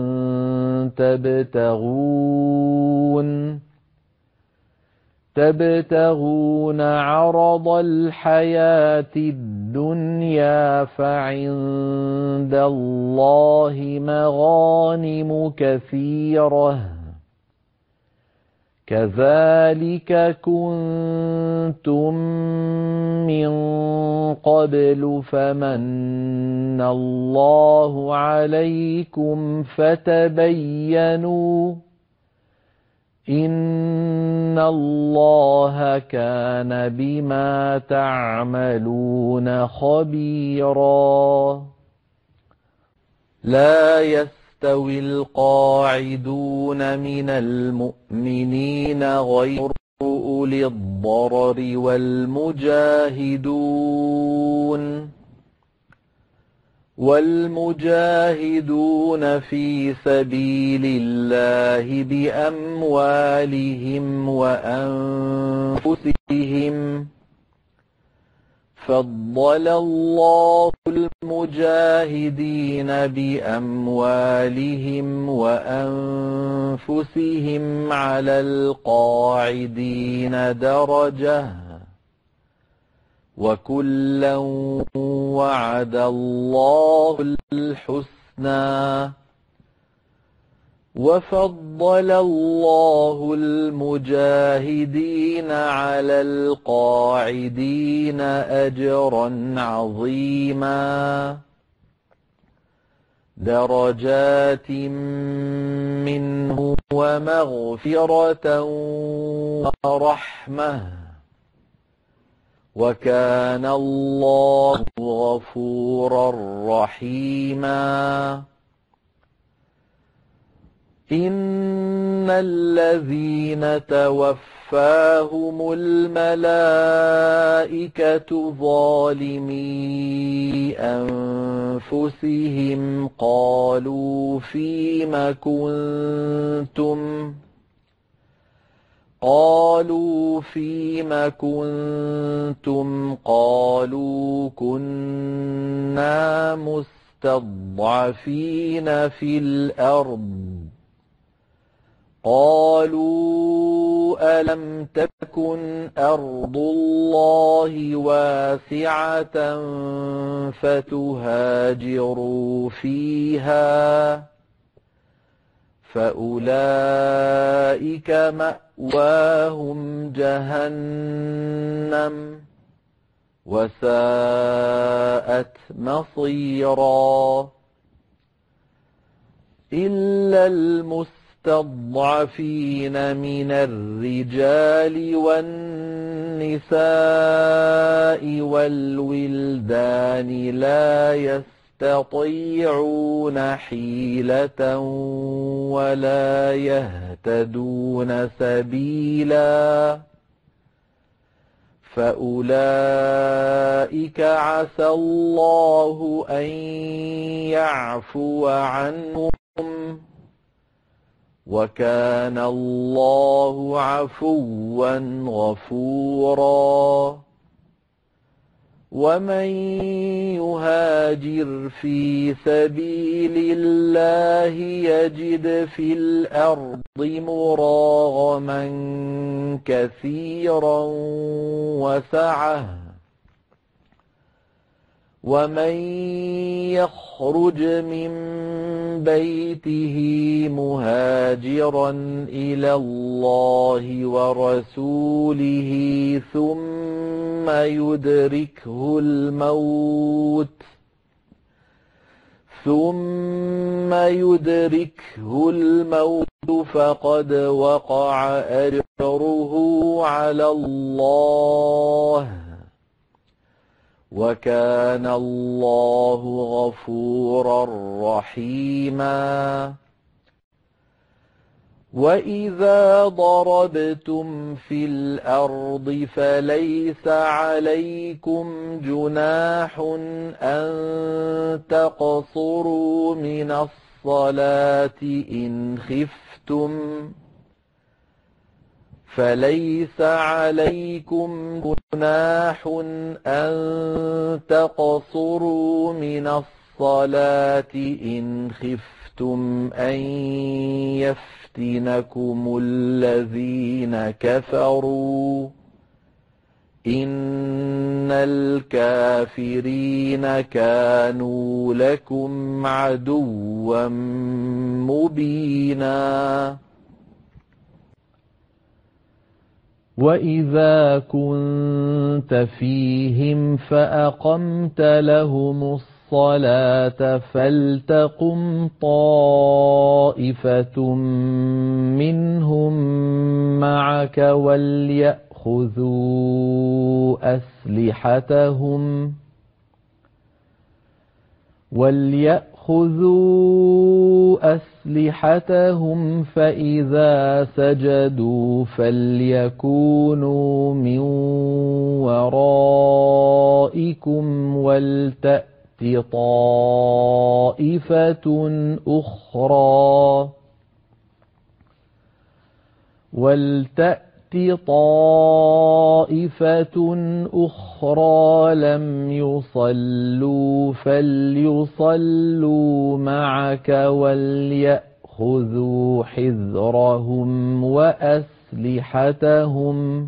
تبتغون عرض الحياة الدنيا فعند الله مغانم كثيرة كذلك كنتم من قبل فمن الله عليكم فتبينوا إن الله كان بما تعملون خبيرا لا يستوي القاعدون من المؤمنين غير أولي الضرر والمجاهدون في سبيل الله بأموالهم وأنفسهم فضل الله المجاهدين بأموالهم وأنفسهم على القاعدين درجة وكلا وعد الله الحسنى وفضل الله المجاهدين على القاعدين أجرا عظيما درجات منه ومغفرة ورحمة وكان الله غفورا رحيما إن الذين توفاهم الملائكة ظالمي أنفسهم قالوا فيم كنتم قالوا كنا مستضعفين في الأرض قالوا ألم تكن أرض الله واسعة فتهاجروا فيها فأولئك مأواهم جهنم وساءت مصيرا إلا المستضعفين من الرجال والنساء والولدان لا يستطيعون حيلة ولا يهتدون سبيلا فأولئك عسى الله أن يعفو عنهم، وكان الله عفوا غفورا. ومن يهاجر في سبيل الله يجد في الأرض مراغما كثيرا وسعة، ومن يخرج من بيته مهاجرا إلى الله ورسوله ثم يدركه الموت فقد وقع أجره على الله، وكان الله غفورا رحيما. وإذا ضربتم في الأرض فليس عليكم جناح أن تقصروا من الصلاة إن خفتم، فليس عليكم جناح أن تقصروا من الصلاة إن خفتم أن يفتنكم الذين كفروا، إن الكافرين كانوا لكم عدوا مبينا. وإذا كنت فيهم فأقمت لهم الصلاة فلتقم طائفة منهم معك وليأخذوا أسلحتهم فإذا سجدوا فليكونوا من ورائكم ولتأت طائفة أخرى لم يصلوا فليصلوا معك وليأخذوا حذرهم وأسلحتهم.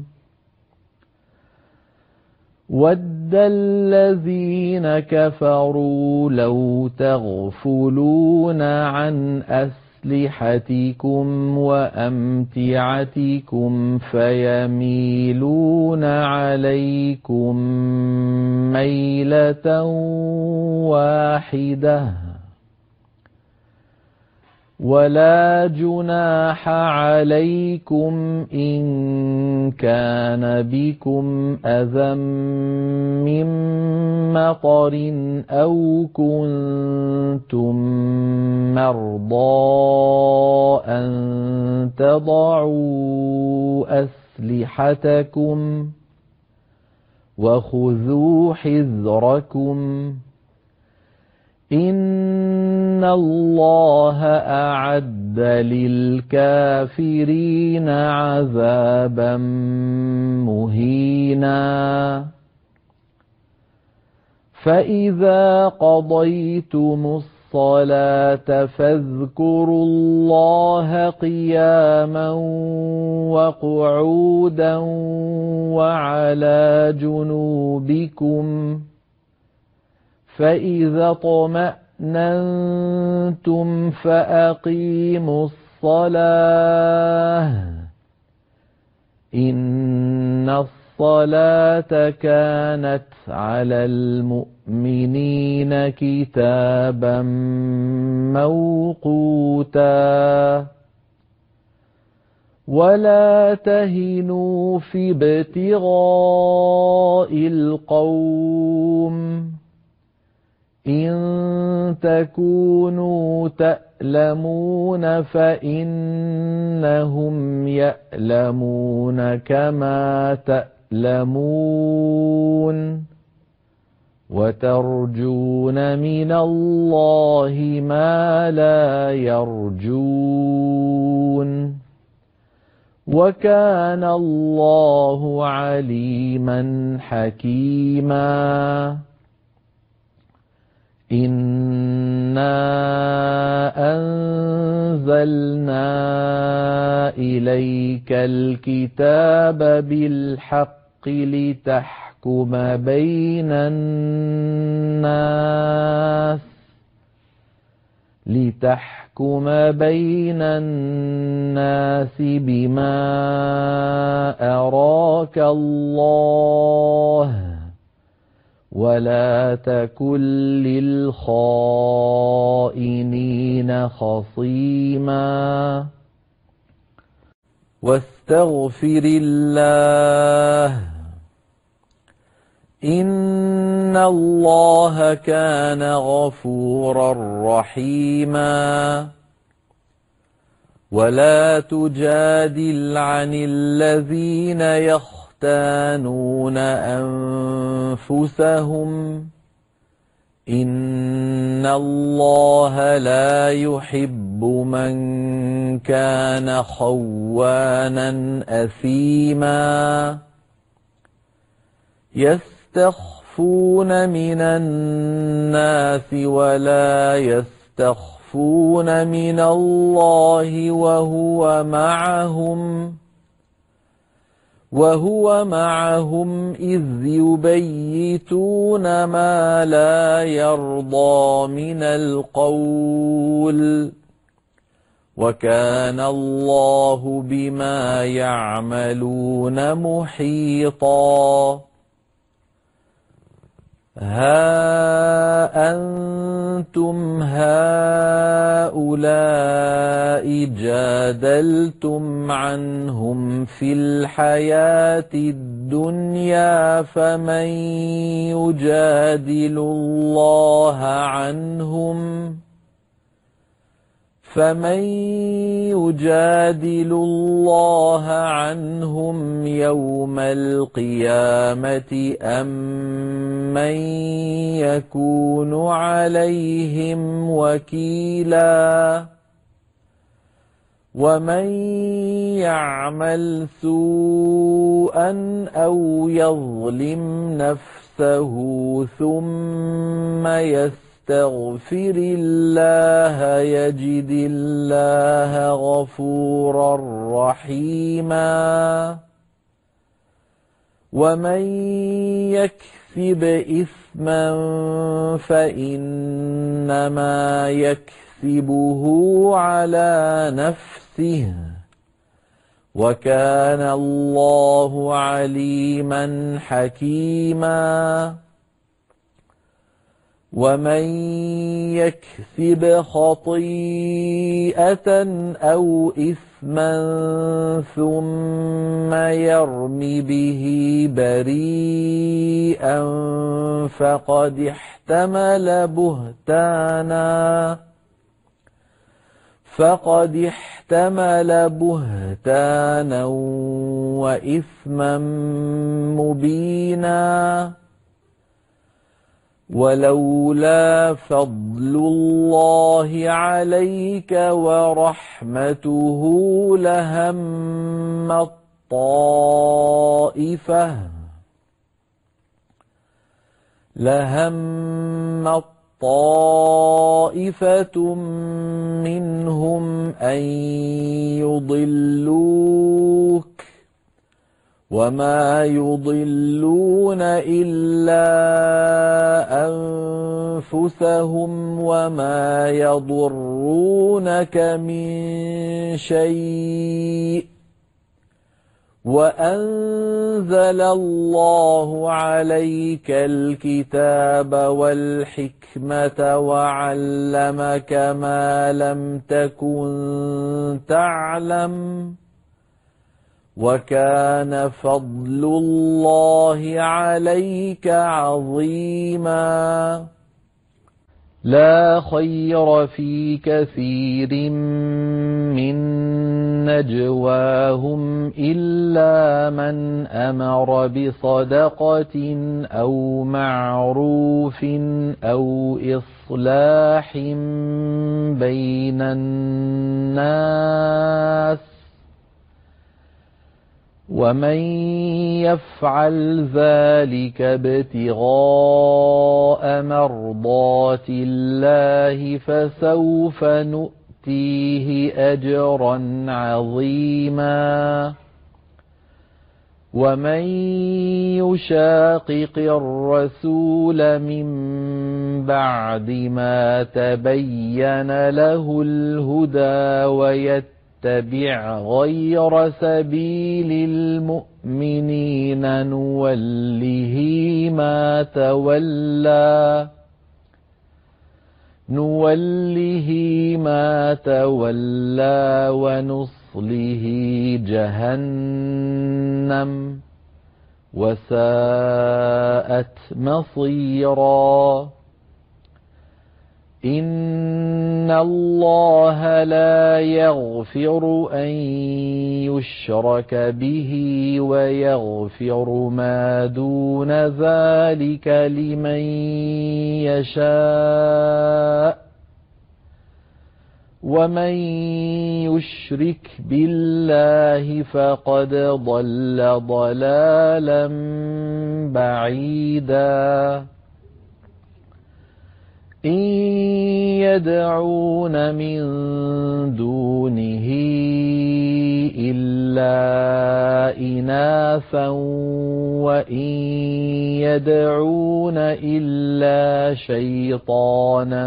وَدَّ الَّذِينَ كَفَرُوا لَوْ تَغْفُلُونَ عَنْ أَسْلِحَتِكُمْ وَأَمْتِعَتِكُمْ فَيَمِيلُونَ عَلَيْكُمْ مَيْلَةً واحدة. ولا جناح عليكم إن كان بكم أذى من مطر أو كنتم مرضى أن تضعوا أسلحتكم وخذوا حذركم إن الله أعد للكافرين عذابا مهينا. فإذا قضيتم الصلاة فاذكروا الله قياما وقعودا وعلى جنوبكم، فإذا اطمأننتم فأقيموا الصلاة إن الصلاة كانت على المؤمنين كتابا موقوتا. ولا تهنوا في ابتغاء القوم إن تكونوا تألمون فإنهم يألمون كما تألمون وترجون من الله ما لا يرجون وكان الله عليما حكيما إنا أنزلنا إليك الكتاب بالحق لتحكم بين الناس بما أراك الله ولا تكن للخائنين خصيما واستغفر الله إن الله كان غفورا رحيما ولا تجادل عن الذين يختانون أنفسهم إن الله لا يحب من كان خوانا أثيما يستخفون من الناس ولا يستخفون من الله وهو معهم إذ يبيتون ما لا يرضى من القول وكان الله بما يعملون محيطا ها أنتم هؤلاء جادلتم عنهم في الحياة الدنيا فمن يجادل الله عنهم يوم القيامة أم من يكون عليهم وكيلا ومن يعمل سوءا أو يظلم نفسه ثم يستغفر الله يجد الله غفورا رحيما ومن يكسب إثما فإنما يكسبه على نفسه وكان الله عليما حكيما ومن يكسب خطيئة أو إثما ثم يرم به بريئا فقد احتمل بهتانا وإثما مبينا ولولا فضل الله عليك ورحمته لهم طائفة منهم أن يضلوك وما يضلون إلا أنفسهم وما يضرونك من شيء وأنزل الله عليك الكتاب والحكمة وعلمك ما لم تكن تعلم وكان فضل الله عليك عظيما لا خير في كثير من نجواهم إلا من أمر بصدقة أو معروف أو إصلاح بين الناس ومن يفعل ذلك ابتغاء مرضات الله فسوف نؤتيه أجرا عظيما ومن يشاقق الرسول من بعد ما تبين له الهدى ويتبع غير سبيل المؤمنين نوله ما تولى ونصله جهنم وساءت مصيرا إن الله لا يغفر أن يشرك به ويغفر ما دون ذلك لمن يشاء ومن يشرك بالله فقد ضل ضلالا بعيدا إن يدعون من دونه إلا إناثا وإن يدعون إلا شيطانا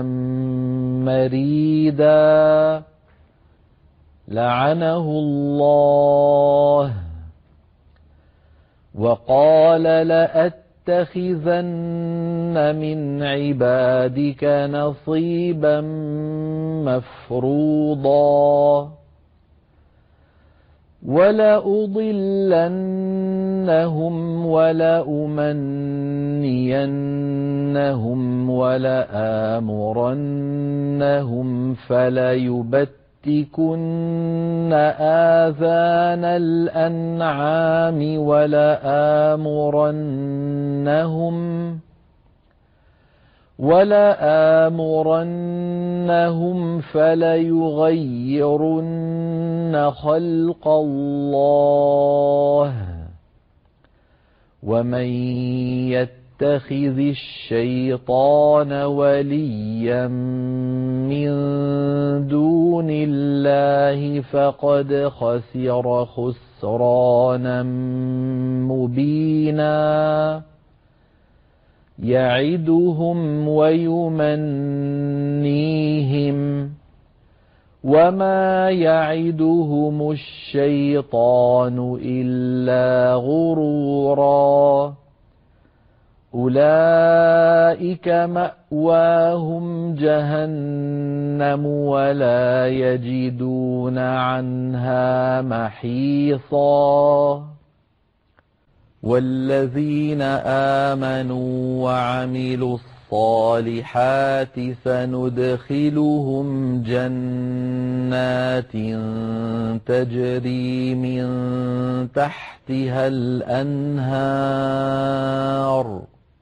مريدا لعنه الله وقال لأتخذن من عبادك نصيبا مفروضا ولأضلنهم ولأمنينهم ولآمرنهم فليبتكن آذان الأنعام ولآمرنهم فليغيرن خلق الله ومن يتخذ الشيطان وليا من دون الله فقد خسر خسرانا مبينا يعدهم ويمنيهم وما يعدهم الشيطان إلا غرورا أولئك مأواهم جهنم ولا يجدون عنها محيصا والذين آمنوا وعملوا الصالحات سندخلهم جنات تجري من تحتها الأنهار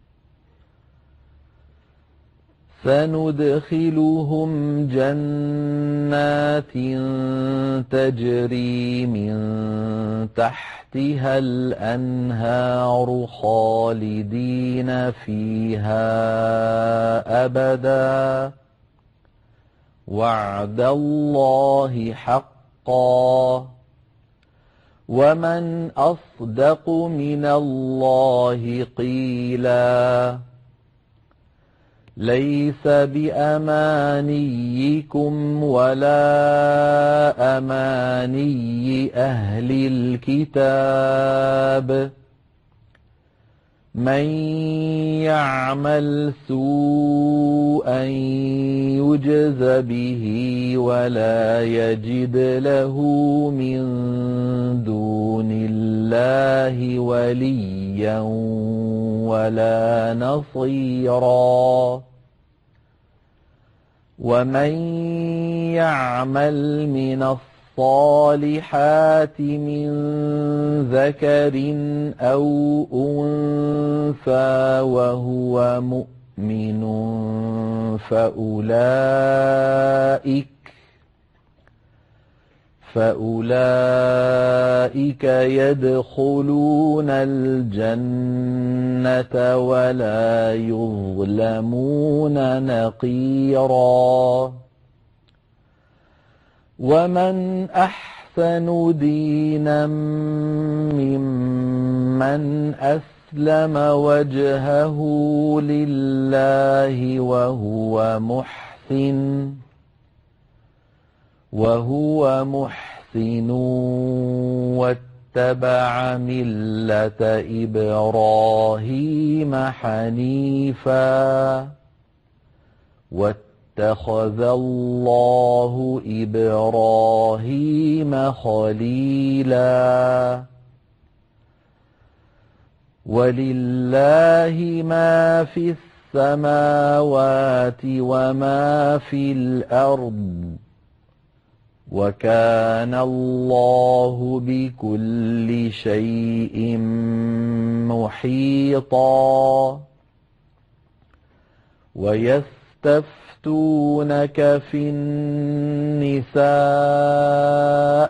تجري من تحتها الأنهار خالدين فيها أبدا وعد الله حقا ومن أصدق من الله قيلا ليس بأمانيكم ولا أماني أهل الكتاب من يعمل سوءا يجز به ولا يجد له من دون الله وليا ولا نصيرا ومن يعمل من الصالحات من ذكر أو أنثى وهو مؤمن فأولئك يدخلون الجنة ولا يظلمون نقيرا. ومن أحسن دينا ممن أسلم وجهه لله وهو محسن واتبع ملة إبراهيم حنيفا واتخذ الله إبراهيم خليلا. ولله ما في السماوات وما في الأرض وكان الله بكل شيء محيطا. ويستفتونك في النساء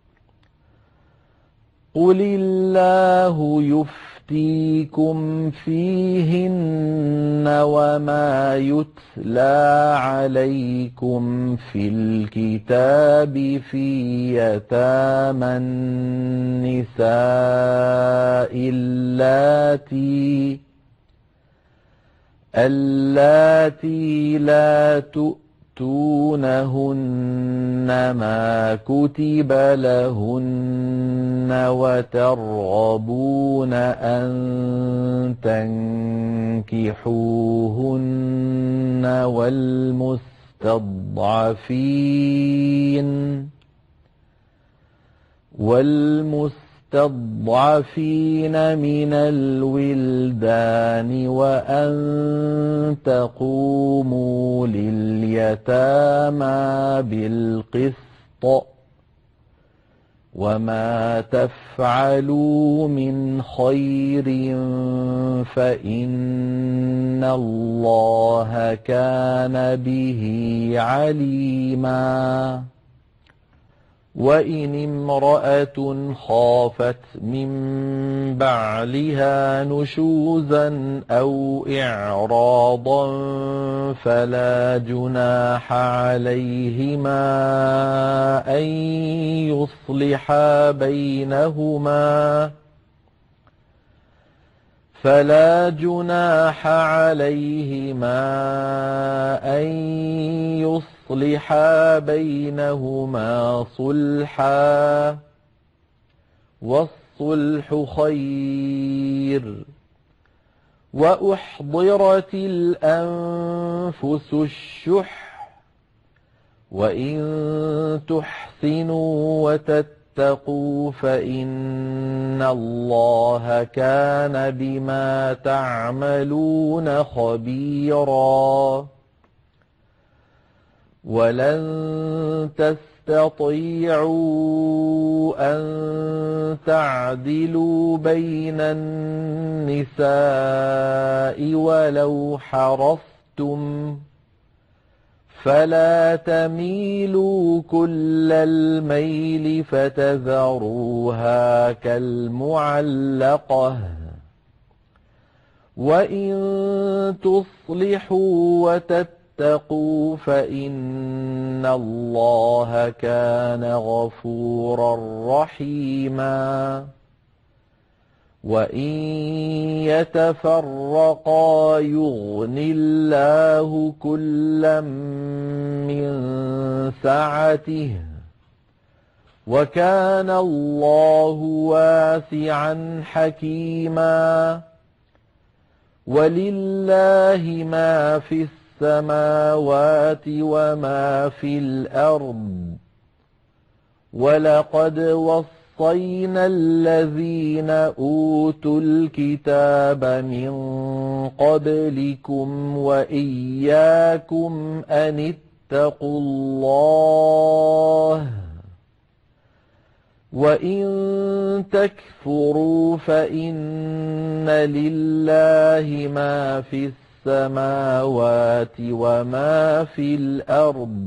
قل الله يفتيكم فيهن وما يتلى عليكم في الكتاب في يتامى النساء اللاتي لا تؤتونهن ما كتب لهن وترغبون أن تنكحوهن والمستضعفين من الولدان وأن تقوموا لليتامى بالقسط وما تفعلوا من خير فإن الله كان به عليما. وإن امرأة خافت من بعلها نشوزا أو إعراضا فلا جناح عليهما أن يصلحا بينهما صلحا والصلح خير. وأحضرت الأنفس الشح وإن تحسنوا وتتقوا فإن الله كان بما تعملون خبيرا. ولن تستطيعوا أن تعدلوا بين النساء ولو حرصتم فلا تميلوا كل الميل فتذروها كالمعلقة. وإن تصلحوا وتتقوا فإن الله كان غفورا رحيما. وإن يتفرقا يغن الله كلا من سعته وكان الله واسعا حكيما. ولله ما في السماوات وما في الأرض ولقد وصينا الذين أوتوا الكتاب من قبلكم وإياكم أن اتقوا الله وإن تكفروا فإن لله ما في السماوات وما في الأرض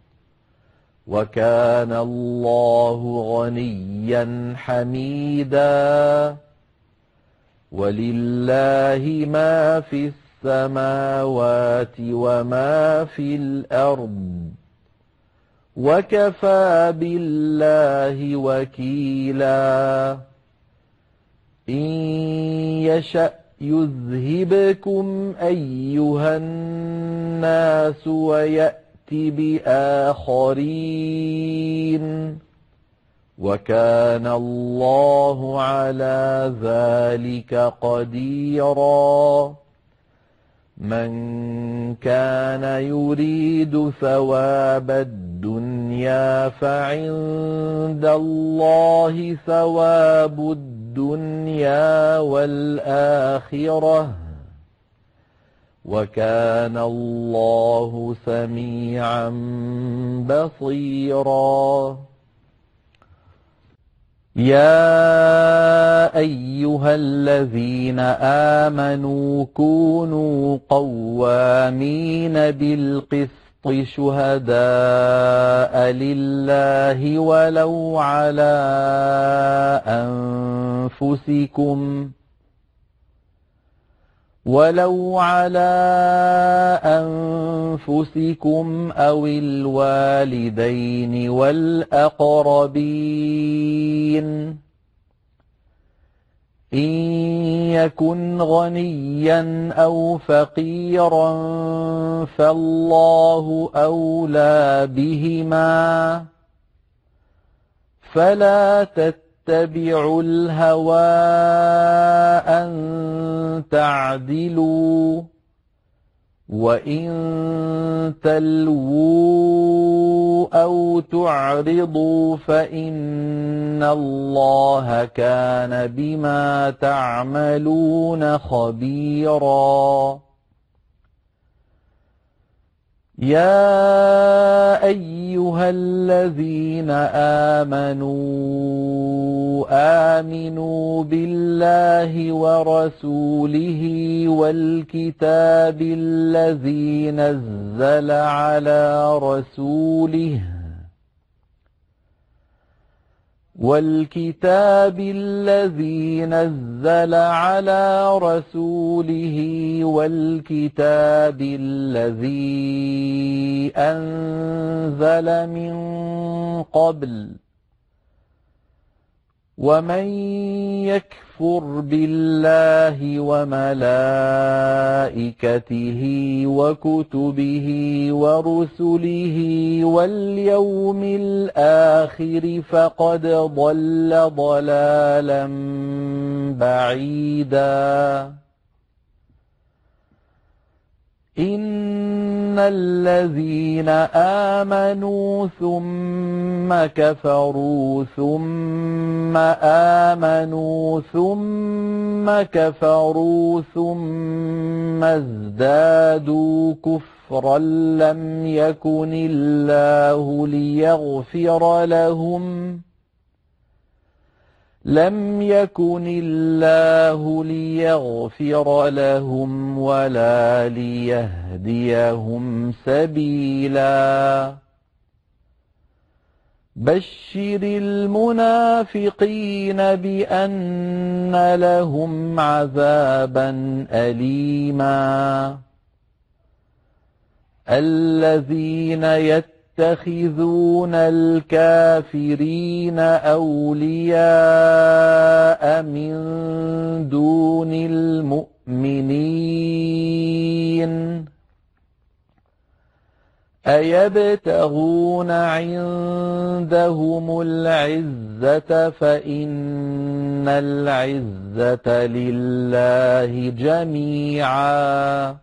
وكان الله غنيا حميدا ولله ما في السماوات وما في الأرض وكفى بالله وكيلا إن يشأ يذهبكم أيها الناس ويأت بآخرين وكان الله على ذلك قديرا من كان يريد ثواب الدنيا فعند الله ثواب الدنيا والآخرة وكان الله سميعا بصيرا يا أيها الذين آمنوا كونوا قوامين بالقسط شهداء لله ولو على أنفسكم أو الوالدين والأقربين إن يكن غنيا أو فقيرا فالله أولى بهما فلا تتبعوا الهوى أن تعدلوا وإن تلووا أو تعرضوا فإن الله كان بما تعملون خبيرا يا أيها الذين آمنوا بالله ورسوله والكتاب الذي نزل على رسوله والكتاب الذي أنزل من قبل ومن يكفر بالله وملائكته وكتبه ورسله واليوم الآخر فقد ضل ضلالا بعيدا إن الذين آمنوا ثم كفروا ثم آمنوا ثم كفروا ثم ازدادوا كفرا لم يكن الله ليغفر لهم ولا ليهديهم سبيلا بشر المنافقين بأن لهم عذابا أليما الذين يتخذون الكافرين أولياء من دون المؤمنين أيبتغون عندهم العزة فإن العزة لله جميعا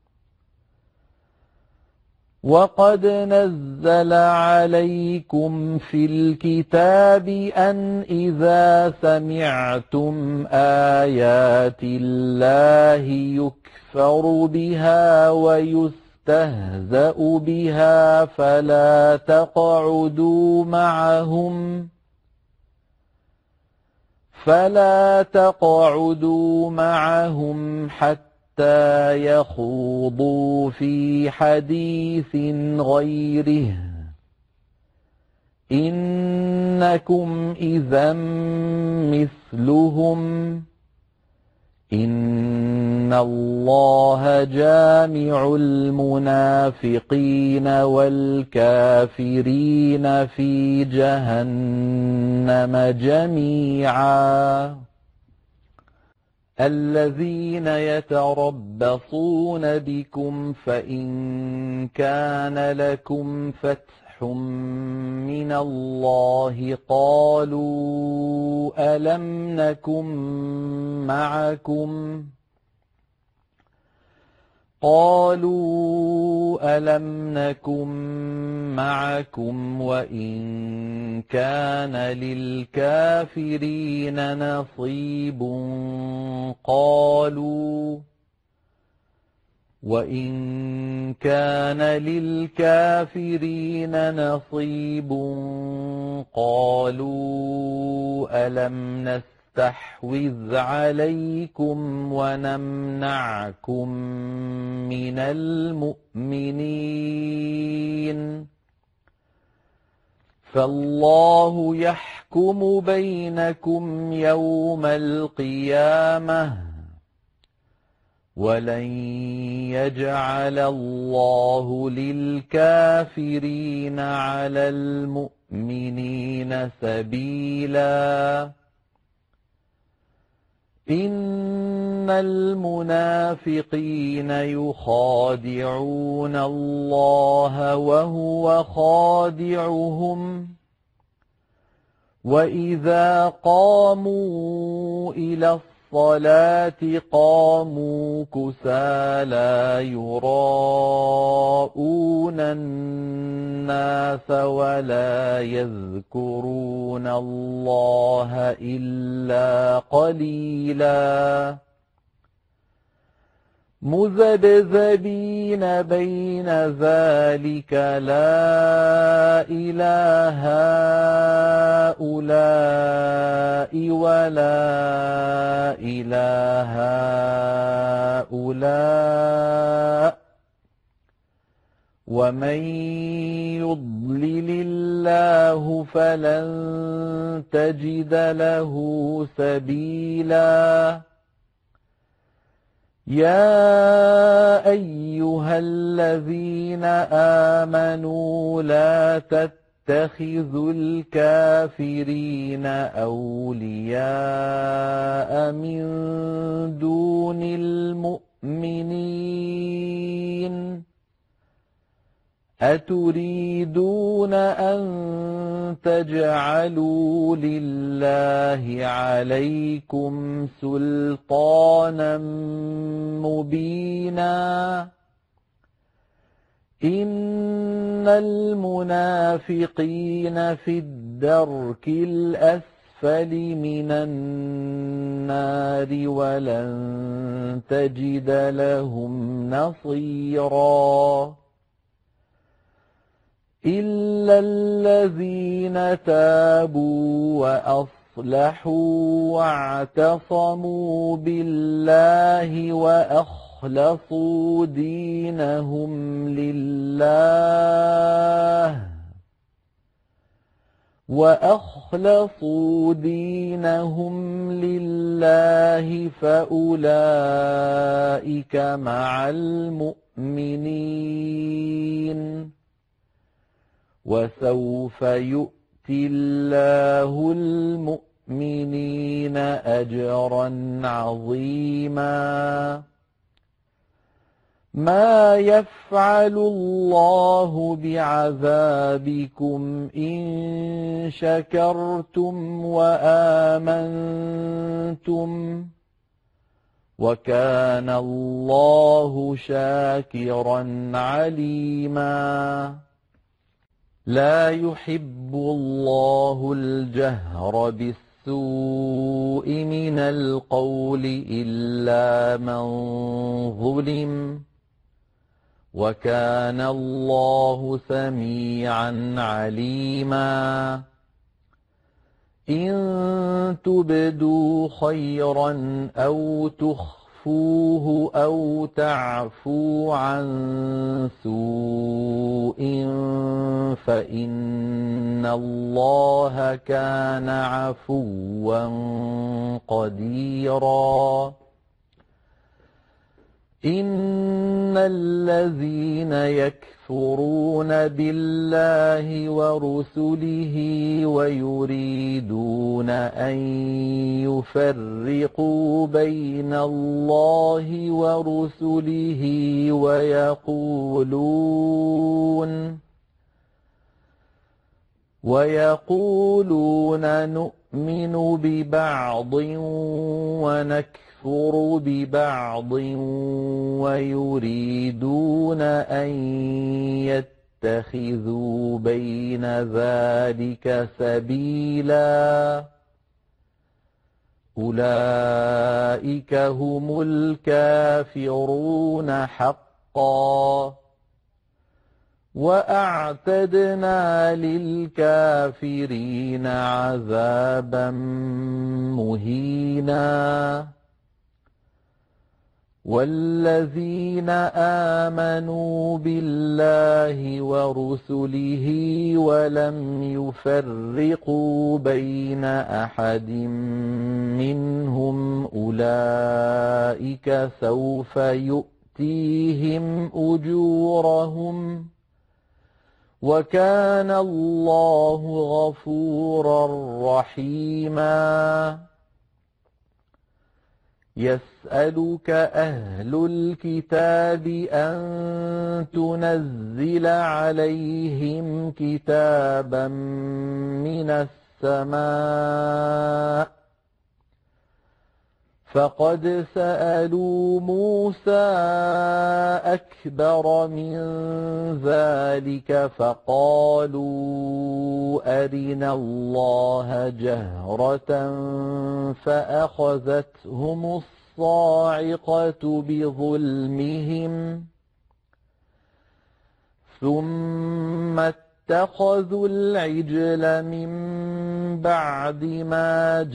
وقد نزل عليكم في الكتاب أن إذا سمعتم آيات الله يكفر بها ويستهزأ بها فلا تقعدوا معهم فلا تقعدوا معهم حتى يخوضوا في حديث غيره إنكم إذا مثلهم إن الله جامع المنافقين والكافرين في جهنم جميعا الذين يتربصون بكم فإن كان لكم فتح من الله قالوا ألم نكن معكم وإن كان للكافرين نصيب قالوا ألم نستحوذ عليكم ونمنعكم من المؤمنين فالله يحكم بينكم يوم القيامة ولن يجعل الله للكافرين على المؤمنين سبيلا إن المنافقين يخادعون الله وهو خادعهم وإذا قاموا إلى الصلاة قاموا كسالى يراءون الناس ولا يذكرون الله إلا قليلا مذبذبين بين ذلك لا إله هؤلاء ولا إله هؤلاء ومن يضلل الله فلن تجد له سبيلا يا أيها الذين آمنوا لا تتخذوا الكافرين أولياء من دون المؤمنين أتريدون أن تجعلوا لله عليكم سلطانا مبينا إن المنافقين في الدرك الأسفل من النار ولن تجد لهم نصيرا إلا الذين تابوا وأصلحوا واعتصموا بالله وأخلصوا دينهم لله فأولئك مع المؤمنين وسوف يؤتي الله المؤمنين أجرا عظيما ما يفعل الله بعذابكم إن شكرتم وآمنتم وكان الله شاكرا عليما لا يحب الله الجهر بالسوء من القول إلا من ظلم وكان الله سميعا عليما إن تبدوا خيرا أو تخفوه أو تعفوا عن سوء فإن الله كان عفوا قديرا إن الذين يكفرون بالله ورسله ويريدون أن يفرقوا بين الله ورسله ويقولون نؤمن ببعض ونكفر ببعض ويريدون أن يتخذوا بين ذلك سبيلا أولئك هم الكافرون حقا وأعتدنا للكافرين عذابا مهينا والذين آمنوا بالله ورسله ولم يفرقوا بين أحد منهم أولئك سوف يؤتيهم أجورهم وكان الله غفورا رحيما يسألك أهل الكتاب أن تنزل عليهم كتابا من السماء فقد سألوا موسى أكبر من ذلك فقالوا أرنا الله جهرة فأخذتهم الصاعقة بظلمهم ثم اتخذوا العجل من بعد ما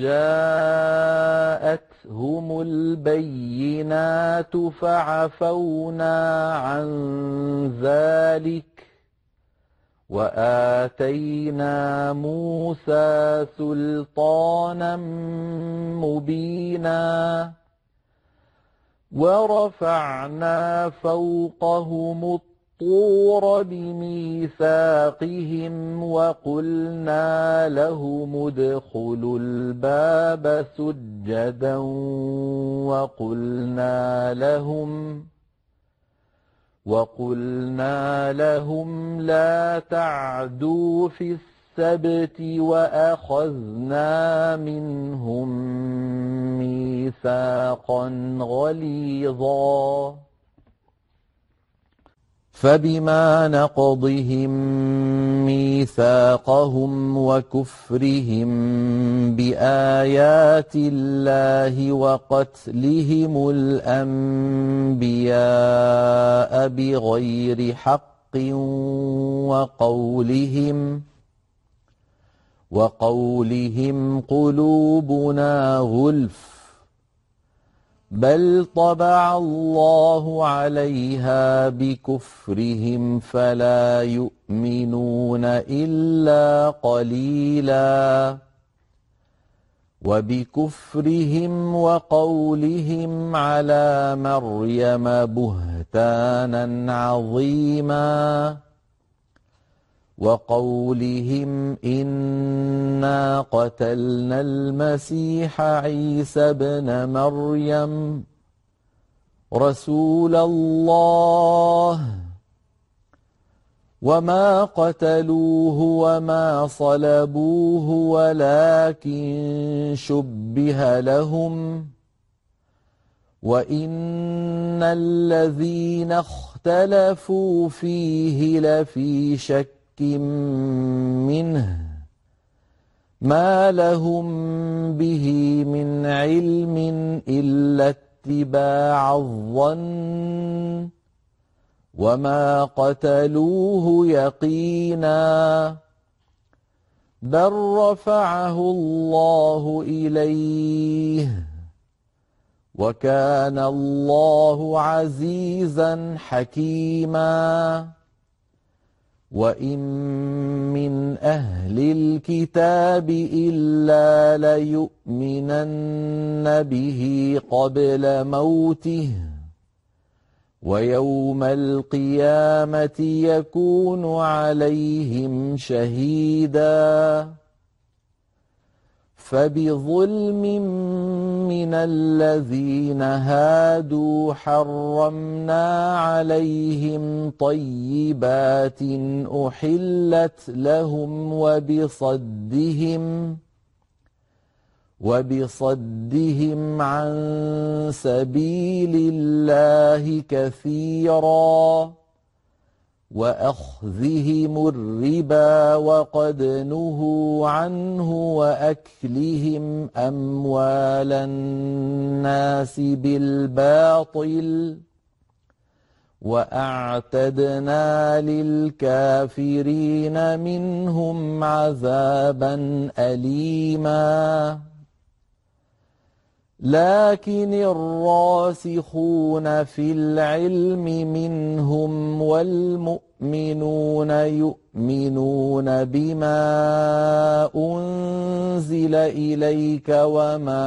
جاءتهم البينات فعفونا عن ذلك وآتينا موسى سلطانا مبينا ورفعنا فوقهم الطور بميثاقهم وقلنا لهم ادخلوا الباب سجدا وقلنا لهم لا تعدوا في السبت وأخذنا منهم ميثاقا غليظا فبما نقضهم ميثاقهم وكفرهم بآيات الله وقتلهم الأنبياء بغير حق وقولهم قلوبنا غلف بل طبع الله عليها بكفرهم فلا يؤمنون إلا قليلا وبكفرهم وقولهم على مريم بهتانا عظيما وقولهم إنا قتلنا المسيح عيسى ابن مريم رسول الله وما قتلوه وما صلبوه ولكن شبه لهم وإن الذين اختلفوا فيه لفي شك منه ما لهم به من علم إلا اتباع الظن وما قتلوه يقينا بل رفعه الله إليه وكان الله عزيزا حكيما وإن من أهل الكتاب إلا ليؤمنن به قبل موته ويوم القيامة يكون عليهم شهيدا فبظلم من الذين هادوا حرمنا عليهم طيبات أحلت لهم وبصدهم عن سبيل الله كثيرا وأخذهم الربا وقد نهوا عنه وأكلهم أموال الناس بالباطل وأعتدنا للكافرين منهم عذابا أليما لكن الراسخون في العلم منهم والمؤمنون يؤمنون بما أنزل إليك وما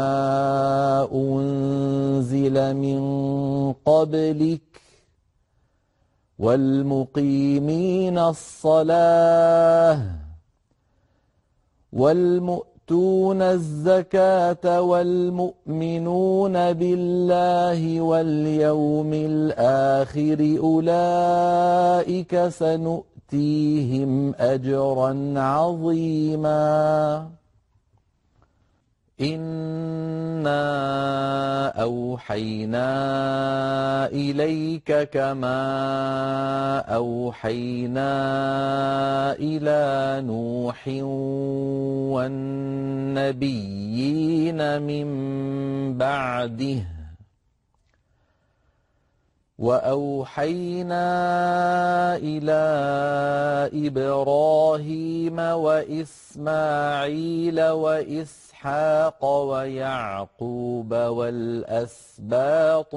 أنزل من قبلك والمقيمين الصلاة والمؤمنون الزكاة والمؤمنون بالله واليوم الآخر أولئك سنؤتيهم أجرا عظيما إنا أوحينا إليك كما أوحينا إلى نوح والنبيين من بعده وأوحينا إلى إبراهيم وإسماعيل وإسحاق ويعقوب والأسباط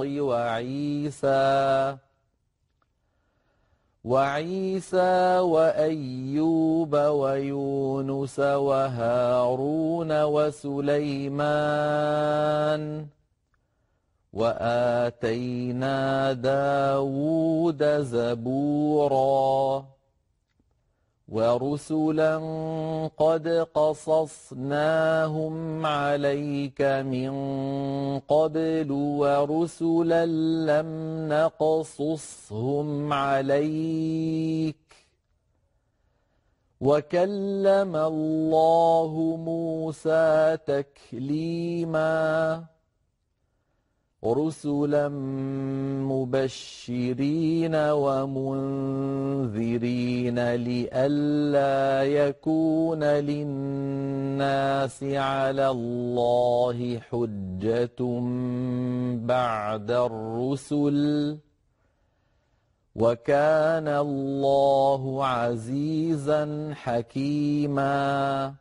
وعيسى وأيوب ويونس وهارون وسليمان وآتينا داود زبورا ورسلا قد قصصناهم عليك من قبل ورسلا لم نقصصهم عليك وكلم الله موسى تكليما رسلا مبشرين ومنذرين لئلا يكون للناس على الله حجة بعد الرسل وكان الله عزيزا حكيما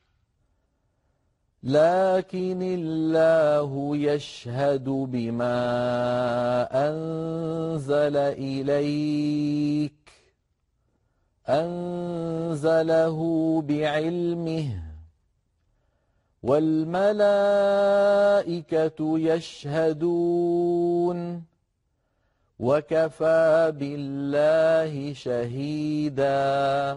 لكن الله يشهد بما أنزل إليك أنزله بعلمه والملائكة يشهدون وكفى بالله شهيدا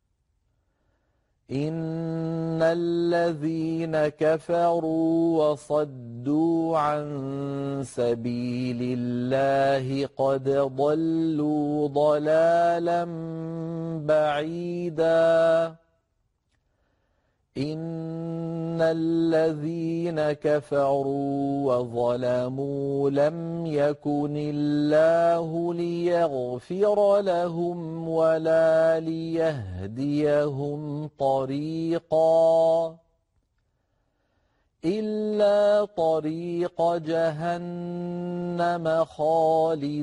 إن الذين كفروا وصدوا عن سبيل الله قد ضلوا ضلالا بعيدا إن الذين كفروا وظلموا لم يكن الله ليغفر لهم ولا ليهديهم طريقا إلا طريق جهنم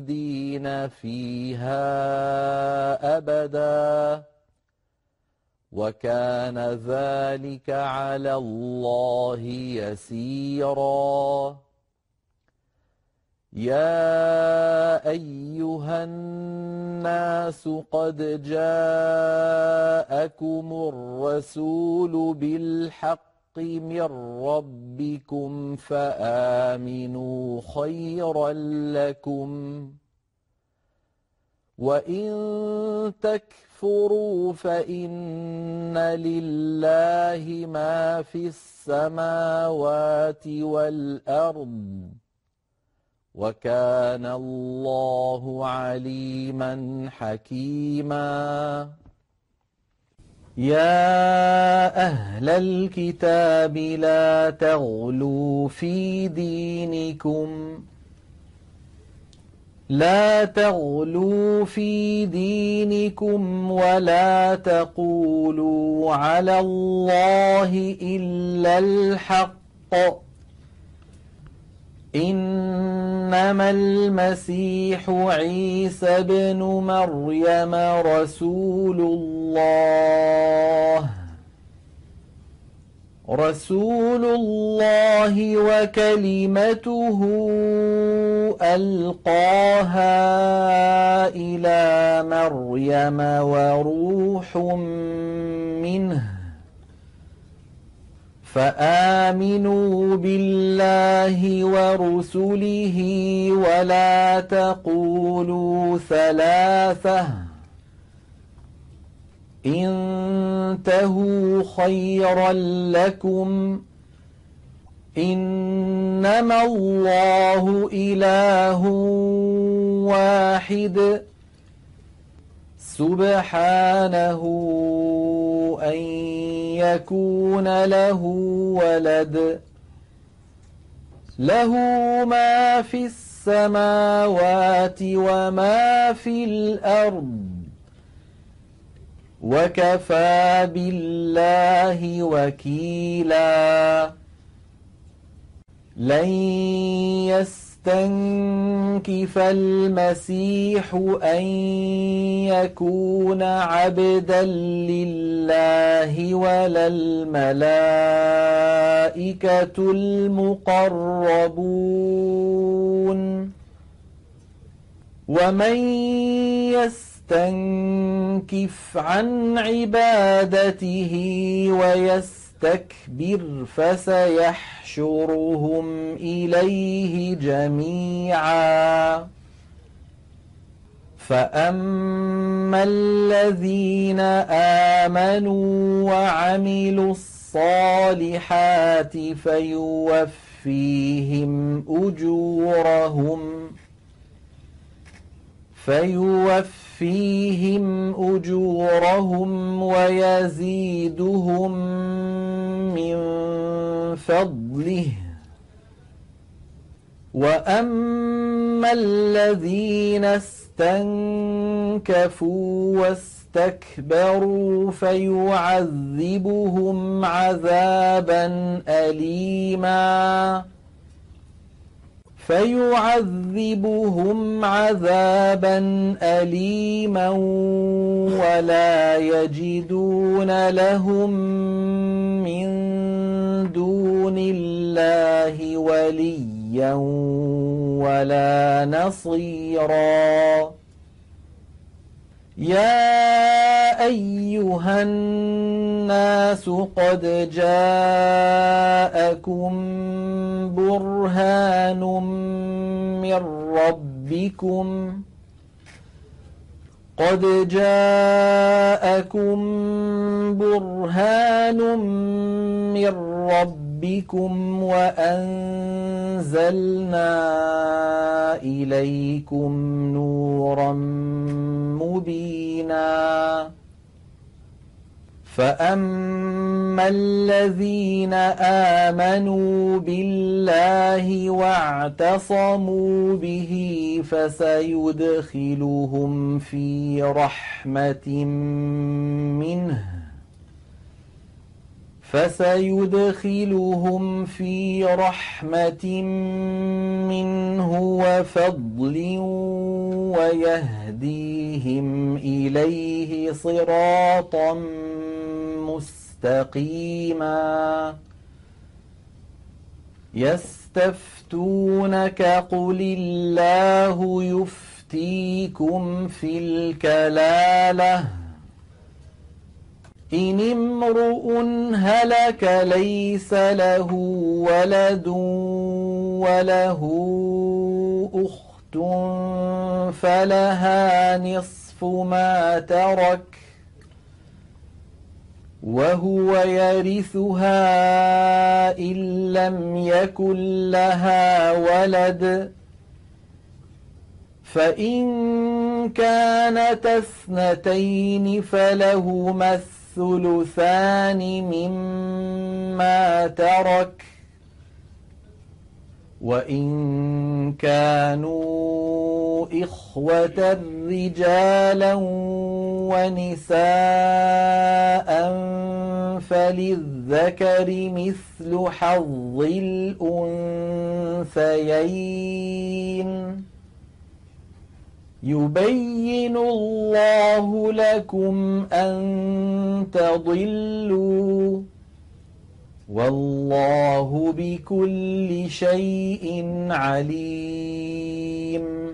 خالدين فيها أبدا وكان ذلك على الله يسيرا. يا أيها الناس قد جاءكم الرسول بالحق من ربكم فآمنوا خيرا لكم، وإن تكفروا فإن لله ما في السماوات والأرض، وكان الله عليما حكيما. يا أهل الكتاب لا تغلوا في دينكم ولا تقولوا على الله إلا الحق، إنما المسيح عيسى ابن مريم رسول الله وكلمته ألقاها إلى مريم وروح منه، فآمنوا بالله ورسله ولا تقولوا ثلاثة، انتهوا خيرا لكم، إنما الله إله واحد سبحانه أن يكون له ولد، له ما في السماوات وما في الأرض، وكفى بالله وكيلا. لن يستنكف المسيح أن يكون عبدا لله ولا الملائكة المقربون، ومن يستنكف عن عبادته ويستكبر فسيحشرهم إليه جميعا. فأما الذين آمنوا وعملوا الصالحات فيوفيهم أجورهم ويزيدهم من فضله. وأما الذين استنكفوا واستكبروا فيعذبهم عذابا أليما ولا يجدون لهم من دون الله وليا ولا نصيرا. يا أيها الناس قد جاءكم برهان من ربكم وأنزلنا إليكم نورا مبينا. فأما الذين آمنوا بالله واعتصموا به فسيدخلهم في رحمة منه وفضل ويهديهم إليه صراطا مستقيما يستفتونك قل الله يفتيكم في الكلالة إن امرؤ هلك ليس له ولد وله أخت فلها نصف ما ترك وهو يرثها إن لم يكن لها ولد فإن كانتا اثنتين فلهما الثلثان مما ترك وإن كانوا إخوة رجالا ونساء فللذكر مثل حظ الأنثيين يبين الله لكم أن تضلوا والله بكل شيء عليم